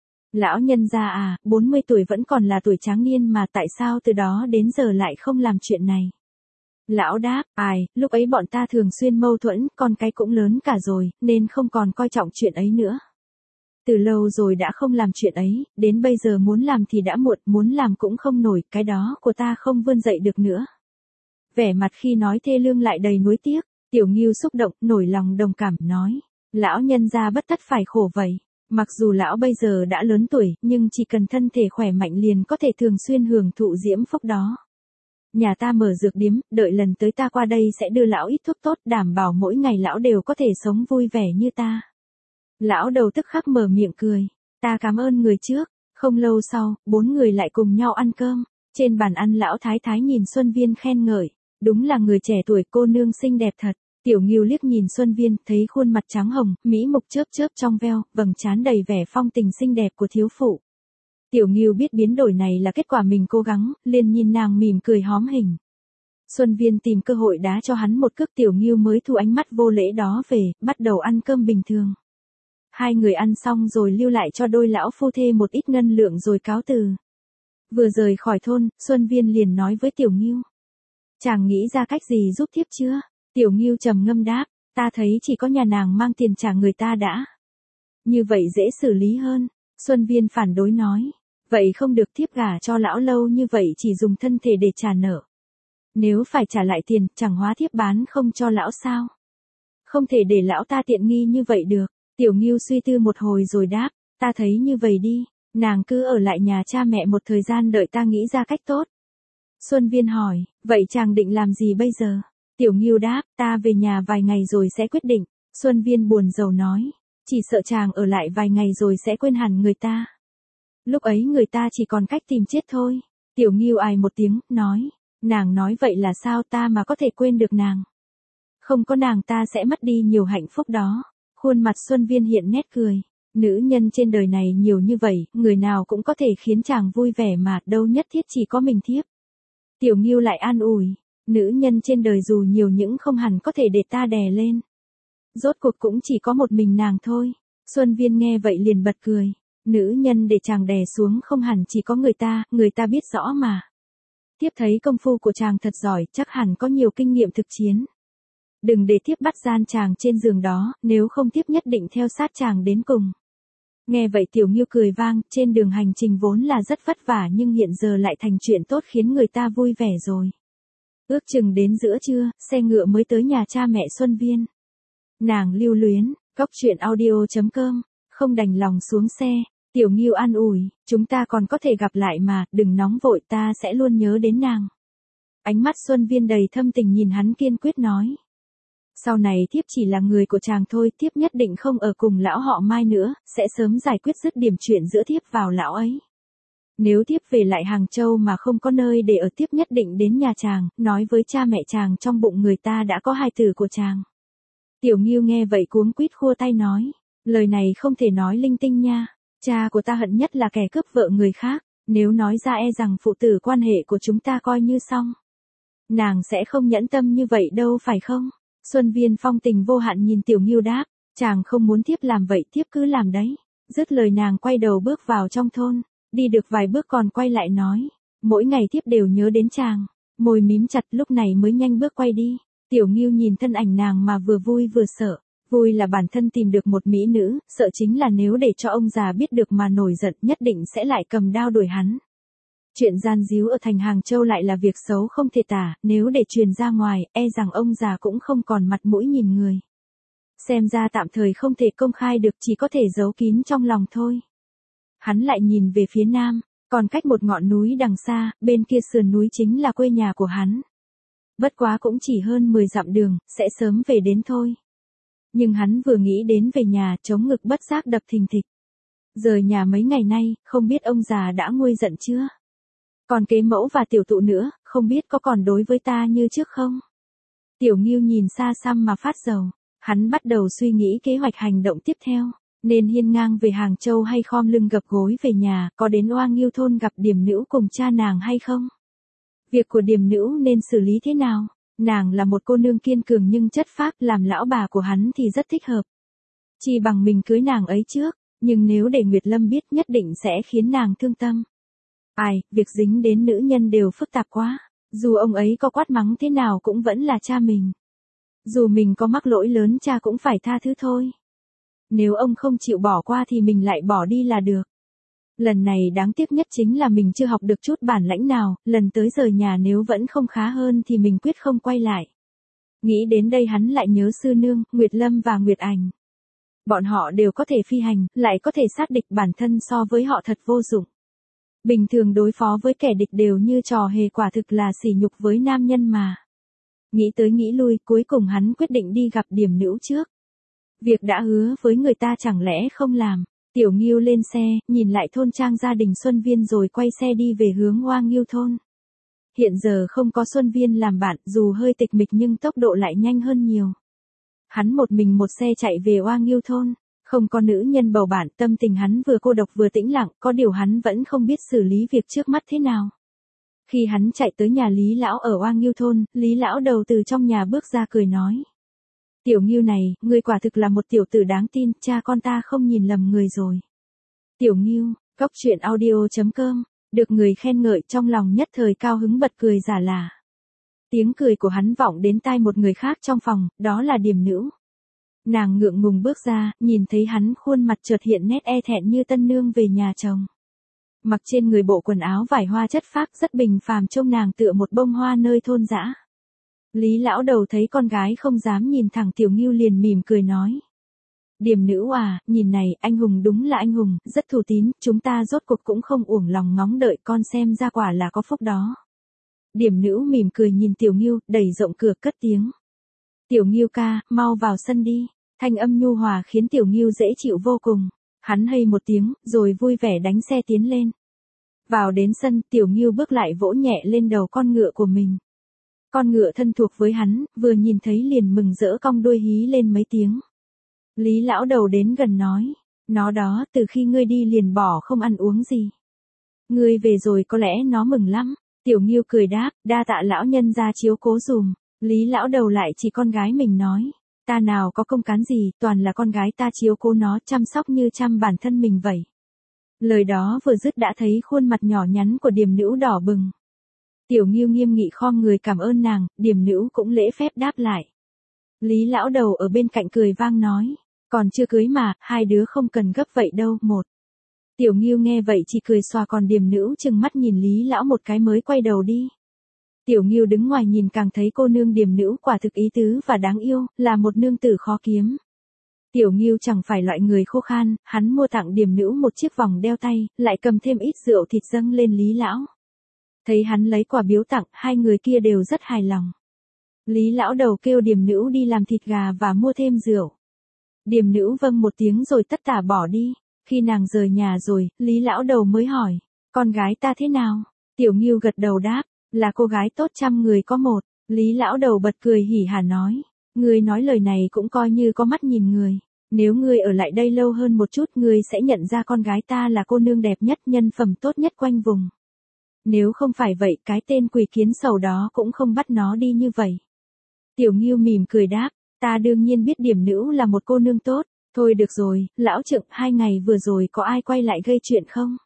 Lão nhân gia à, 40 tuổi vẫn còn là tuổi tráng niên mà tại sao từ đó đến giờ lại không làm chuyện này? Lão đáp, lúc ấy bọn ta thường xuyên mâu thuẫn, con cái cũng lớn cả rồi, nên không còn coi trọng chuyện ấy nữa. Từ lâu rồi đã không làm chuyện ấy, đến bây giờ muốn làm thì đã muộn, muốn làm cũng không nổi, cái đó của ta không vươn dậy được nữa. Vẻ mặt khi nói thê lương lại đầy nuối tiếc, Tiểu Ngưu xúc động, nổi lòng đồng cảm, nói. Lão nhân gia bất tất phải khổ vậy. Mặc dù lão bây giờ đã lớn tuổi, nhưng chỉ cần thân thể khỏe mạnh liền có thể thường xuyên hưởng thụ diễm phúc đó. Nhà ta mở dược điếm, đợi lần tới ta qua đây sẽ đưa lão ít thuốc tốt, đảm bảo mỗi ngày lão đều có thể sống vui vẻ như ta. Lão đầu tức khắc mở miệng cười. Ta cảm ơn người trước. Không lâu sau, 4 người lại cùng nhau ăn cơm. Trên bàn ăn lão thái thái nhìn Xuân Viên khen ngợi. Đúng là người trẻ tuổi, cô nương xinh đẹp thật. Tiểu Ngưu liếc nhìn Xuân Viên, thấy khuôn mặt trắng hồng, mỹ mục chớp chớp trong veo, vầng trán đầy vẻ phong tình xinh đẹp của thiếu phụ. Tiểu Ngưu biết biến đổi này là kết quả mình cố gắng, liền nhìn nàng mỉm cười hóm hình. Xuân Viên tìm cơ hội đá cho hắn một cước, Tiểu Ngưu mới thu ánh mắt vô lễ đó về, bắt đầu ăn cơm bình thường. Hai người ăn xong rồi lưu lại cho đôi lão phu thê một ít ngân lượng rồi cáo từ. Vừa rời khỏi thôn, Xuân Viên liền nói với Tiểu Ngưu. Chàng nghĩ ra cách gì giúp thiếp chưa? Tiểu Ngưu trầm ngâm đáp, ta thấy chỉ có nhà nàng mang tiền trả người ta đã. Như vậy dễ xử lý hơn. Xuân Viên phản đối nói, vậy không được, thiếp gả cho lão lâu như vậy chỉ dùng thân thể để trả nợ. Nếu phải trả lại tiền, chẳng hóa thiếp bán không cho lão sao? Không thể để lão ta tiện nghi như vậy được. Tiểu Ngưu suy tư một hồi rồi đáp, ta thấy như vậy đi, nàng cứ ở lại nhà cha mẹ một thời gian đợi ta nghĩ ra cách tốt. Xuân Viên hỏi, vậy chàng định làm gì bây giờ? Tiểu Ngưu đáp, ta về nhà vài ngày rồi sẽ quyết định. Xuân Viên buồn rầu nói, chỉ sợ chàng ở lại vài ngày rồi sẽ quên hẳn người ta. Lúc ấy người ta chỉ còn cách tìm chết thôi. Tiểu Ngưu ài một tiếng, nói, nàng nói vậy là sao, ta mà có thể quên được nàng? Không có nàng ta sẽ mất đi nhiều hạnh phúc đó. Khuôn mặt Xuân Viên hiện nét cười. Nữ nhân trên đời này nhiều như vậy, người nào cũng có thể khiến chàng vui vẻ mà, đâu nhất thiết chỉ có mình thiếp. Tiểu Ngưu lại an ủi, nữ nhân trên đời dù nhiều những không hẳn có thể để ta đè lên. Rốt cuộc cũng chỉ có một mình nàng thôi. Xuân Viên nghe vậy liền bật cười. Nữ nhân để chàng đè xuống không hẳn chỉ có người ta biết rõ mà. Thiếp thấy công phu của chàng thật giỏi, chắc hẳn có nhiều kinh nghiệm thực chiến. Đừng để thiếp bắt gian chàng trên giường đó, nếu không thiếp nhất định theo sát chàng đến cùng. Nghe vậy Tiểu Nghiêu cười vang, trên đường hành trình vốn là rất vất vả nhưng hiện giờ lại thành chuyện tốt khiến người ta vui vẻ rồi. Ước chừng đến giữa trưa, xe ngựa mới tới nhà cha mẹ Xuân Viên. Nàng lưu luyến, góc chuyện audio.com, không đành lòng xuống xe. Tiểu Nghiêu an ủi, chúng ta còn có thể gặp lại mà, đừng nóng vội, ta sẽ luôn nhớ đến nàng. Ánh mắt Xuân Viên đầy thâm tình nhìn hắn kiên quyết nói. Sau này thiếp chỉ là người của chàng thôi, thiếp nhất định không ở cùng lão họ Mai nữa, sẽ sớm giải quyết dứt điểm chuyện giữa thiếp vào lão ấy. Nếu thiếp về lại Hàng Châu mà không có nơi để ở, thiếp nhất định đến nhà chàng, nói với cha mẹ chàng trong bụng người ta đã có hài tử của chàng. Tiểu Nghiêu nghe vậy cuống quýt khua tay nói, lời này không thể nói linh tinh nha, cha của ta hận nhất là kẻ cướp vợ người khác, nếu nói ra e rằng phụ tử quan hệ của chúng ta coi như xong. Nàng sẽ không nhẫn tâm như vậy đâu phải không? Xuân Viên phong tình vô hạn nhìn Tiểu Nghiêu đáp, chàng không muốn thiếp làm vậy thiếp cứ làm đấy. Dứt lời nàng quay đầu bước vào trong thôn, đi được vài bước còn quay lại nói, mỗi ngày thiếp đều nhớ đến chàng, môi mím chặt lúc này mới nhanh bước quay đi. Tiểu Nghiêu nhìn thân ảnh nàng mà vừa vui vừa sợ, vui là bản thân tìm được một mỹ nữ, sợ chính là nếu để cho ông già biết được mà nổi giận nhất định sẽ lại cầm đao đuổi hắn. Chuyện gian díu ở thành Hàng Châu lại là việc xấu không thể tả, nếu để truyền ra ngoài, e rằng ông già cũng không còn mặt mũi nhìn người. Xem ra tạm thời không thể công khai được, chỉ có thể giấu kín trong lòng thôi. Hắn lại nhìn về phía nam, còn cách một ngọn núi đằng xa, bên kia sườn núi chính là quê nhà của hắn. Bất quá cũng chỉ hơn 10 dặm đường, sẽ sớm về đến thôi. Nhưng hắn vừa nghĩ đến về nhà, trống ngực bất giác đập thình thịch. Rời nhà mấy ngày nay, không biết ông già đã nguôi giận chưa? Còn kế mẫu và tiểu tụ nữa, không biết có còn đối với ta như trước không? Tiểu Nghiêu nhìn xa xăm mà phát rầu, hắn bắt đầu suy nghĩ kế hoạch hành động tiếp theo, nên hiên ngang về Hàng Châu hay khom lưng gập gối về nhà, có đến Oa Nghiêu thôn gặp Điềm Nữu cùng cha nàng hay không? Việc của Điềm Nữu nên xử lý thế nào? Nàng là một cô nương kiên cường nhưng chất phác, làm lão bà của hắn thì rất thích hợp. Chỉ bằng mình cưới nàng ấy trước, nhưng nếu để Nguyệt Lâm biết nhất định sẽ khiến nàng thương tâm. Ai, việc dính đến nữ nhân đều phức tạp quá, dù ông ấy có quát mắng thế nào cũng vẫn là cha mình. Dù mình có mắc lỗi lớn cha cũng phải tha thứ thôi. Nếu ông không chịu bỏ qua thì mình lại bỏ đi là được. Lần này đáng tiếc nhất chính là mình chưa học được chút bản lãnh nào, lần tới rời nhà nếu vẫn không khá hơn thì mình quyết không quay lại. Nghĩ đến đây hắn lại nhớ sư nương, Nguyệt Lâm và Nguyệt Ảnh. Bọn họ đều có thể phi hành, lại có thể sát địch, bản thân so với họ thật vô dụng. Bình thường đối phó với kẻ địch đều như trò hề, quả thực là sỉ nhục với nam nhân mà. Nghĩ tới nghĩ lui, cuối cùng hắn quyết định đi gặp Điềm Nữu trước. Việc đã hứa với người ta chẳng lẽ không làm. Tiểu Nghiêu lên xe, nhìn lại thôn trang gia đình Xuân Viên rồi quay xe đi về hướng Oa Nghiêu thôn. Hiện giờ không có Xuân Viên làm bạn, dù hơi tịch mịch nhưng tốc độ lại nhanh hơn nhiều. Hắn một mình một xe chạy về Oa Nghiêu thôn, không có nữ nhân bầu bạn, tâm tình hắn vừa cô độc vừa tĩnh lặng, có điều hắn vẫn không biết xử lý việc trước mắt thế nào. Khi hắn chạy tới nhà Lý lão ở Oa Nghiêu thôn, Lý lão đầu từ trong nhà bước ra cười nói: "Tiểu Nghiêu này, ngươi quả thực là một tiểu tử đáng tin, cha con ta không nhìn lầm người rồi." Tiểu Nghiêu, góc chuyện audio.com, được người khen ngợi trong lòng nhất thời cao hứng bật cười giả lả. Tiếng cười của hắn vọng đến tai một người khác trong phòng, đó là Điềm Nữu. Nàng ngượng ngùng bước ra, nhìn thấy hắn khuôn mặt chợt hiện nét e thẹn như tân nương về nhà chồng. Mặc trên người bộ quần áo vải hoa chất phác rất bình phàm, trông nàng tựa một bông hoa nơi thôn dã. Lý lão đầu thấy con gái không dám nhìn thẳng Tiểu Nghiêu liền mỉm cười nói: "Điềm Nữu à, nhìn này, anh hùng đúng là anh hùng, rất thủ tín, chúng ta rốt cuộc cũng không uổng lòng ngóng đợi con, xem ra quả là có phúc đó." Điềm Nữu mỉm cười nhìn Tiểu Nghiêu, đẩy rộng cửa cất tiếng: "Tiểu Nghiêu ca, mau vào sân đi." Thanh âm nhu hòa khiến Tiểu Nghiêu dễ chịu vô cùng. Hắn hây một tiếng, rồi vui vẻ đánh xe tiến lên. Vào đến sân, Tiểu Nghiêu bước lại vỗ nhẹ lên đầu con ngựa của mình. Con ngựa thân thuộc với hắn, vừa nhìn thấy liền mừng rỡ cong đuôi hí lên mấy tiếng. Lý lão đầu đến gần nói: "Nó đó, từ khi ngươi đi liền bỏ không ăn uống gì. Ngươi về rồi có lẽ nó mừng lắm." Tiểu Nghiêu cười đáp: "Đa tạ lão nhân gia chiếu cố dùm." Lý lão đầu lại chỉ con gái mình nói: ta nào có công cán gì, toàn là con gái ta chiếu cố nó, chăm sóc như chăm bản thân mình vậy. Lời đó vừa dứt đã thấy khuôn mặt nhỏ nhắn của Điềm Nữu đỏ bừng. Tiểu Ngưu nghiêm nghị khom người cảm ơn nàng, Điềm Nữu cũng lễ phép đáp lại. Lý lão đầu ở bên cạnh cười vang nói, còn chưa cưới mà, hai đứa không cần gấp vậy đâu. Một. Tiểu Ngưu nghe vậy chỉ cười xòa, còn Điềm Nữu chừng mắt nhìn Lý lão một cái mới quay đầu đi. Tiểu Ngưu đứng ngoài nhìn càng thấy cô nương Điềm Nữu quả thực ý tứ và đáng yêu, là một nương tử khó kiếm. Tiểu Ngưu chẳng phải loại người khô khan, hắn mua tặng Điềm Nữu một chiếc vòng đeo tay, lại cầm thêm ít rượu thịt dâng lên Lý lão. Thấy hắn lấy quà biếu tặng, hai người kia đều rất hài lòng. Lý lão đầu kêu Điềm Nữu đi làm thịt gà và mua thêm rượu. Điềm Nữu vâng một tiếng rồi tất tả bỏ đi. Khi nàng rời nhà rồi, Lý lão đầu mới hỏi, con gái ta thế nào? Tiểu Ngưu gật đầu đáp, là cô gái tốt, 100 người có một. Lý lão đầu bật cười hỉ hả nói, ngươi nói lời này cũng coi như có mắt nhìn người. Nếu ngươi ở lại đây lâu hơn một chút, ngươi sẽ nhận ra con gái ta là cô nương đẹp nhất, nhân phẩm tốt nhất quanh vùng. Nếu không phải vậy, cái tên quỷ kiến sầu đó cũng không bắt nó đi như vậy. Tiểu Ngưu mỉm cười đáp, ta đương nhiên biết Điềm Nữu là một cô nương tốt. Thôi được rồi, lão Trượng, 2 ngày vừa rồi có ai quay lại gây chuyện không?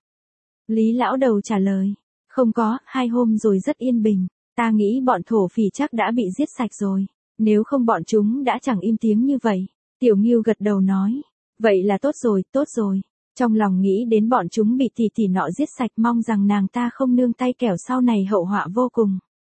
Lý lão đầu trả lời, không có, 2 hôm rồi rất yên bình, ta nghĩ bọn thổ phỉ chắc đã bị giết sạch rồi, nếu không bọn chúng đã chẳng im tiếng như vậy. Tiểu Ngưu gật đầu nói, vậy là tốt rồi, trong lòng nghĩ đến bọn chúng bị tỷ nọ giết sạch, mong rằng nàng ta không nương tay, kẻo sau này hậu họa vô cùng.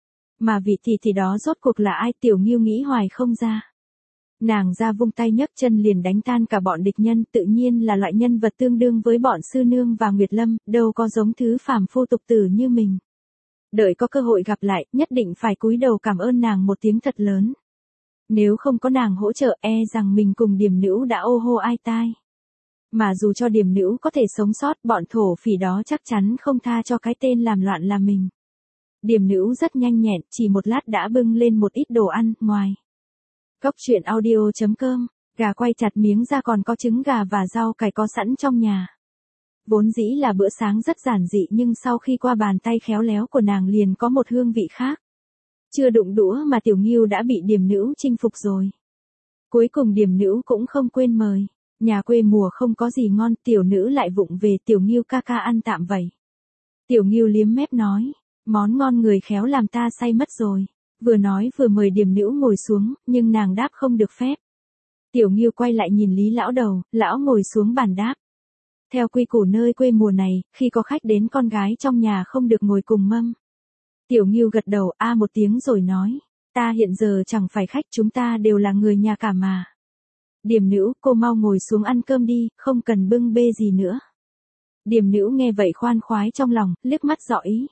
Mà vị tỷ đó rốt cuộc là ai? Tiểu Ngưu nghĩ hoài không ra. Nàng ra vung tay nhấc chân liền đánh tan cả bọn địch nhân, tự nhiên là loại nhân vật tương đương với bọn Sư Nương và Nguyệt Lâm, đâu có giống thứ phàm phu tục tử như mình. Đợi có cơ hội gặp lại, nhất định phải cúi đầu cảm ơn nàng một tiếng thật lớn. Nếu không có nàng hỗ trợ, e rằng mình cùng Điềm Nữu đã ô hô ai tai. Mà dù cho Điềm Nữu có thể sống sót, bọn thổ phỉ đó chắc chắn không tha cho cái tên làm loạn là mình. Điềm Nữu rất nhanh nhẹn, chỉ một lát đã bưng lên một ít đồ ăn, ngoài. Cốc truyện audio.com, gà quay chặt miếng ra, còn có trứng gà và rau cải có sẵn trong nhà. Vốn dĩ là bữa sáng rất giản dị, nhưng sau khi qua bàn tay khéo léo của nàng liền có một hương vị khác. Chưa đụng đũa mà Tiểu Ngưu đã bị Điềm Nữu chinh phục rồi. Cuối cùng Điềm Nữu cũng không quên mời. Nhà quê mùa không có gì ngon, tiểu nữ lại vụng về, Tiểu Ngưu ca ca ăn tạm vậy. Tiểu Ngưu liếm mép nói, món ngon người khéo làm ta say mất rồi. Vừa nói vừa mời Điềm Nữu ngồi xuống, nhưng nàng đáp không được phép. Tiểu Ngưu quay lại nhìn Lý lão đầu, lão ngồi xuống bàn đáp. Theo quy củ nơi quê mùa này, khi có khách đến, con gái trong nhà không được ngồi cùng mâm. Tiểu Ngưu gật đầu a một tiếng rồi nói, ta hiện giờ chẳng phải khách, chúng ta đều là người nhà cả mà. Điềm Nữu, cô mau ngồi xuống ăn cơm đi, không cần bưng bê gì nữa. Điềm Nữu nghe vậy khoan khoái trong lòng, liếc mắt dọ ý.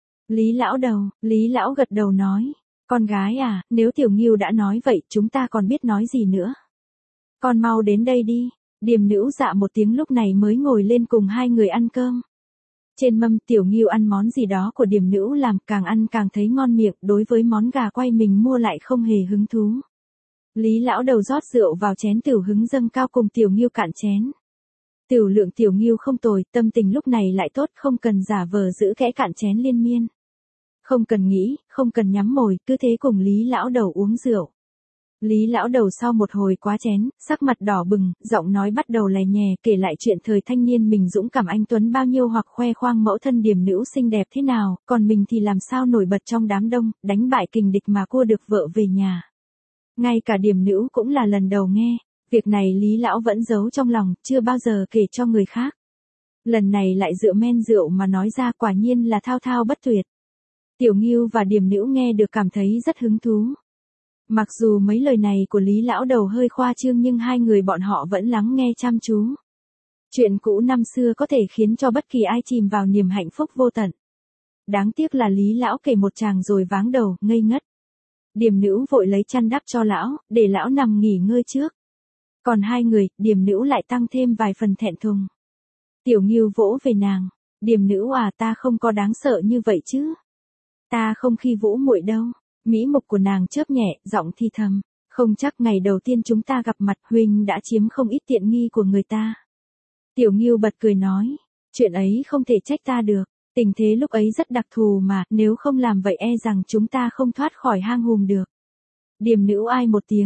Lý lão gật đầu nói, con gái à, nếu Tiểu Ngưu đã nói vậy, chúng ta còn biết nói gì nữa. Con mau đến đây đi. Điềm Nữu dạ một tiếng, lúc này mới ngồi lên cùng hai người ăn cơm. Trên mâm Tiểu Ngưu ăn món gì đó của Điềm Nữu làm, càng ăn càng thấy ngon miệng, đối với món gà quay mình mua lại không hề hứng thú. Lý lão đầu rót rượu vào chén, Tiểu hứng dâng cao cùng Tiểu Ngưu cạn chén. Tiểu lượng Tiểu Ngưu không tồi, tâm tình lúc này lại tốt, không cần giả vờ giữ kẽ cạn chén liên miên. Không cần nghĩ, không cần nhắm mồi, cứ thế cùng Lý lão đầu uống rượu. Lý lão đầu sau một hồi quá chén, sắc mặt đỏ bừng, giọng nói bắt đầu lè nhè, kể lại chuyện thời thanh niên mình dũng cảm anh tuấn bao nhiêu, hoặc khoe khoang mẫu thân Điềm Nữu xinh đẹp thế nào, còn mình thì làm sao nổi bật trong đám đông, đánh bại kình địch mà cua được vợ về nhà. Ngay cả Điềm Nữu cũng là lần đầu nghe, việc này Lý lão vẫn giấu trong lòng, chưa bao giờ kể cho người khác. Lần này lại dựa men rượu mà nói ra, quả nhiên là thao thao bất tuyệt. Tiểu Ngưu và Điềm Nữu nghe được cảm thấy rất hứng thú. Mặc dù mấy lời này của Lý lão đầu hơi khoa trương, nhưng hai người bọn họ vẫn lắng nghe chăm chú. Chuyện cũ năm xưa có thể khiến cho bất kỳ ai chìm vào niềm hạnh phúc vô tận. Đáng tiếc là Lý lão kể một tràng rồi váng đầu, ngây ngất. Điềm Nữu vội lấy chăn đắp cho lão, để lão nằm nghỉ ngơi trước. Còn hai người, Điềm Nữu lại tăng thêm vài phần thẹn thùng. Tiểu Ngưu vỗ về nàng, Điềm Nữu à, ta không có đáng sợ như vậy chứ. Ta không khi vũ muội đâu. Mỹ mục của nàng chớp nhẹ, giọng thi thầm, không chắc ngày đầu tiên chúng ta gặp mặt huynh đã chiếm không ít tiện nghi của người ta. Tiểu Ngưu bật cười nói, chuyện ấy không thể trách ta được, tình thế lúc ấy rất đặc thù mà, nếu không làm vậy e rằng chúng ta không thoát khỏi hang hùm được. Điềm Nữu ai một tiếng,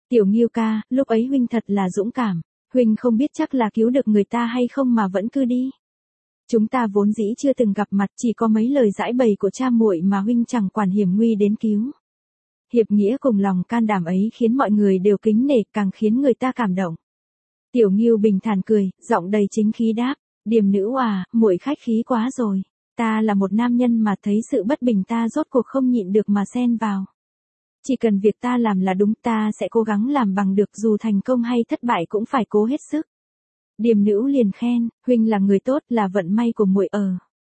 Tiểu Ngưu ca, lúc ấy huynh thật là dũng cảm, huynh không biết chắc là cứu được người ta hay không mà vẫn cứ đi. Chúng ta vốn dĩ chưa từng gặp mặt, chỉ có mấy lời giãi bày của cha muội mà huynh chẳng quản hiểm nguy đến cứu. Hiệp nghĩa cùng lòng can đảm ấy khiến mọi người đều kính nể, càng khiến người ta cảm động. Tiểu Ngưu bình thản cười, giọng đầy chính khí đáp, Điềm nữ à, muội khách khí quá rồi. Ta là một nam nhân mà thấy sự bất bình ta rốt cuộc không nhịn được mà xen vào. Chỉ cần việc ta làm là đúng, ta sẽ cố gắng làm bằng được, dù thành công hay thất bại cũng phải cố hết sức. Điềm nữ liền khen, huynh là người tốt, là vận may của muội ở.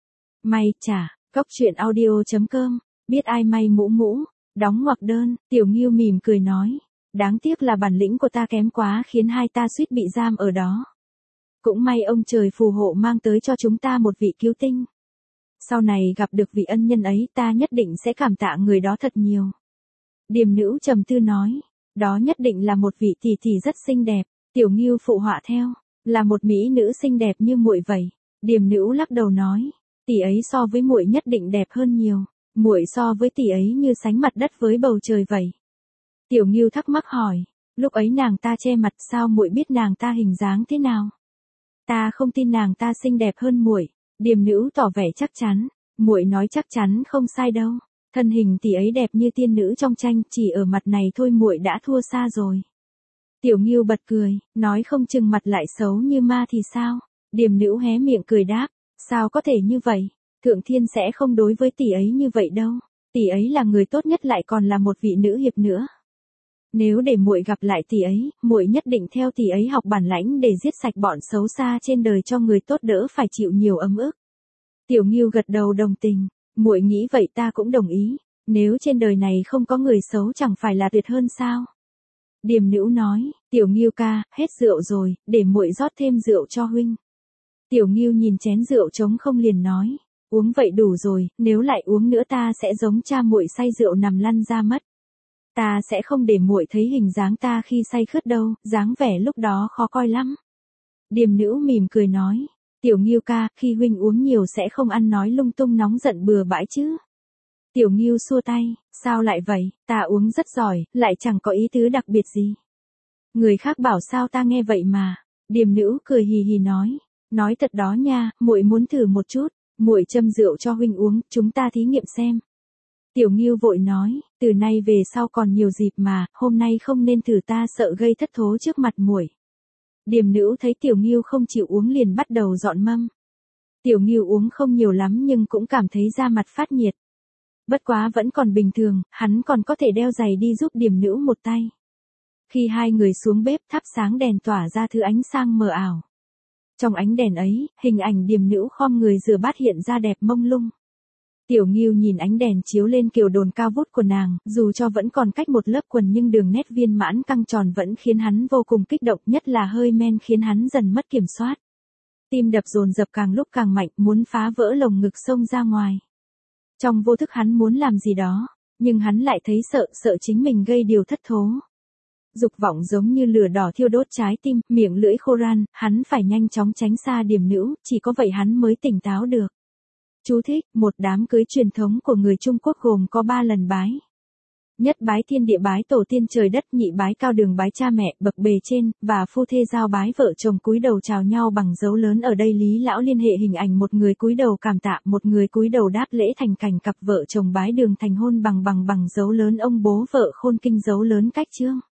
May chả, Cóc truyện audio.com, biết ai may mũ mũ, đóng ngoặc đơn, Tiểu Ngưu mỉm cười nói. Đáng tiếc là bản lĩnh của ta kém quá khiến hai ta suýt bị giam ở đó. Cũng may ông trời phù hộ mang tới cho chúng ta một vị cứu tinh. Sau này gặp được vị ân nhân ấy ta nhất định sẽ cảm tạ người đó thật nhiều. Điềm nữ trầm tư nói, đó nhất định là một vị tỷ tỷ rất xinh đẹp. Tiểu Ngưu phụ họa theo, là một mỹ nữ xinh đẹp như muội vậy. Điềm nữ lắc đầu nói, tỷ ấy so với muội nhất định đẹp hơn nhiều. Muội so với tỷ ấy như sánh mặt đất với bầu trời vậy. Tiểu Ngưu thắc mắc hỏi, lúc ấy nàng ta che mặt sao muội biết nàng ta hình dáng thế nào? Ta không tin nàng ta xinh đẹp hơn muội. Điềm nữ tỏ vẻ chắc chắn, muội nói chắc chắn không sai đâu. Thân hình tỷ ấy đẹp như tiên nữ trong tranh, chỉ ở mặt này thôi muội đã thua xa rồi. Tiểu Ngưu bật cười, nói không chừng mặt lại xấu như ma thì sao? Điềm nữ hé miệng cười đáp, sao có thể như vậy? Thượng thiên sẽ không đối với tỷ ấy như vậy đâu. Tỷ ấy là người tốt nhất lại còn là một vị nữ hiệp nữa. Nếu để muội gặp lại tỷ ấy, muội nhất định theo tỷ ấy học bản lãnh để giết sạch bọn xấu xa trên đời cho người tốt đỡ phải chịu nhiều ấm ức. Tiểu Ngưu gật đầu đồng tình, muội nghĩ vậy ta cũng đồng ý, nếu trên đời này không có người xấu chẳng phải là tuyệt hơn sao? Điềm nữ nói, Tiểu Ngưu ca, hết rượu rồi, để muội rót thêm rượu cho huynh. Tiểu Ngưu nhìn chén rượu trống không liền nói, uống vậy đủ rồi, nếu lại uống nữa ta sẽ giống cha muội say rượu nằm lăn ra mất. Ta sẽ không để muội thấy hình dáng ta khi say khướt đâu, dáng vẻ lúc đó khó coi lắm. Điềm nữ mỉm cười nói, Tiểu Ngưu ca, khi huynh uống nhiều sẽ không ăn nói lung tung nóng giận bừa bãi chứ. Tiểu Ngưu xua tay, sao lại vậy, ta uống rất giỏi, lại chẳng có ý tứ đặc biệt gì. Người khác bảo sao ta nghe vậy mà. Điềm nữ cười hì hì nói thật đó nha, muội muốn thử một chút, muội châm rượu cho huynh uống, chúng ta thí nghiệm xem. Tiểu Ngưu vội nói, từ nay về sau còn nhiều dịp mà, hôm nay không nên thử, ta sợ gây thất thố trước mặt muội. Điềm nữ thấy Tiểu Ngưu không chịu uống liền bắt đầu dọn mâm. Tiểu Ngưu uống không nhiều lắm nhưng cũng cảm thấy da mặt phát nhiệt. Bất quá vẫn còn bình thường, hắn còn có thể đeo giày đi giúp điềm nữ một tay. Khi hai người xuống bếp, thắp sáng đèn tỏa ra thứ ánh sáng mờ ảo. Trong ánh đèn ấy, hình ảnh điềm nữ khom người rửa bát hiện ra đẹp mông lung. Tiểu Ngưu nhìn ánh đèn chiếu lên kiều đồn cao vút của nàng, dù cho vẫn còn cách một lớp quần nhưng đường nét viên mãn căng tròn vẫn khiến hắn vô cùng kích động, nhất là hơi men khiến hắn dần mất kiểm soát. Tim đập dồn dập càng lúc càng mạnh, muốn phá vỡ lồng ngực xông ra ngoài. Trong vô thức hắn muốn làm gì đó, nhưng hắn lại thấy sợ chính mình gây điều thất thố. Dục vọng giống như lửa đỏ thiêu đốt trái tim, miệng lưỡi khô ran, hắn phải nhanh chóng tránh xa điềm nữ, chỉ có vậy hắn mới tỉnh táo được. Chú thích, một đám cưới truyền thống của người Trung Quốc gồm có 3 lần bái. Nhất bái thiên địa, bái tổ tiên trời đất, nhị bái cao đường, bái cha mẹ, bậc bề trên, và phu thê giao bái vợ chồng cúi đầu chào nhau bằng dấu lớn. Ở đây Lý Lão liên hệ hình ảnh một người cúi đầu cảm tạ, một người cúi đầu đáp lễ thành cảnh cặp vợ chồng bái đường thành hôn bằng dấu lớn ông bố vợ khôn kinh dấu lớn cách chương.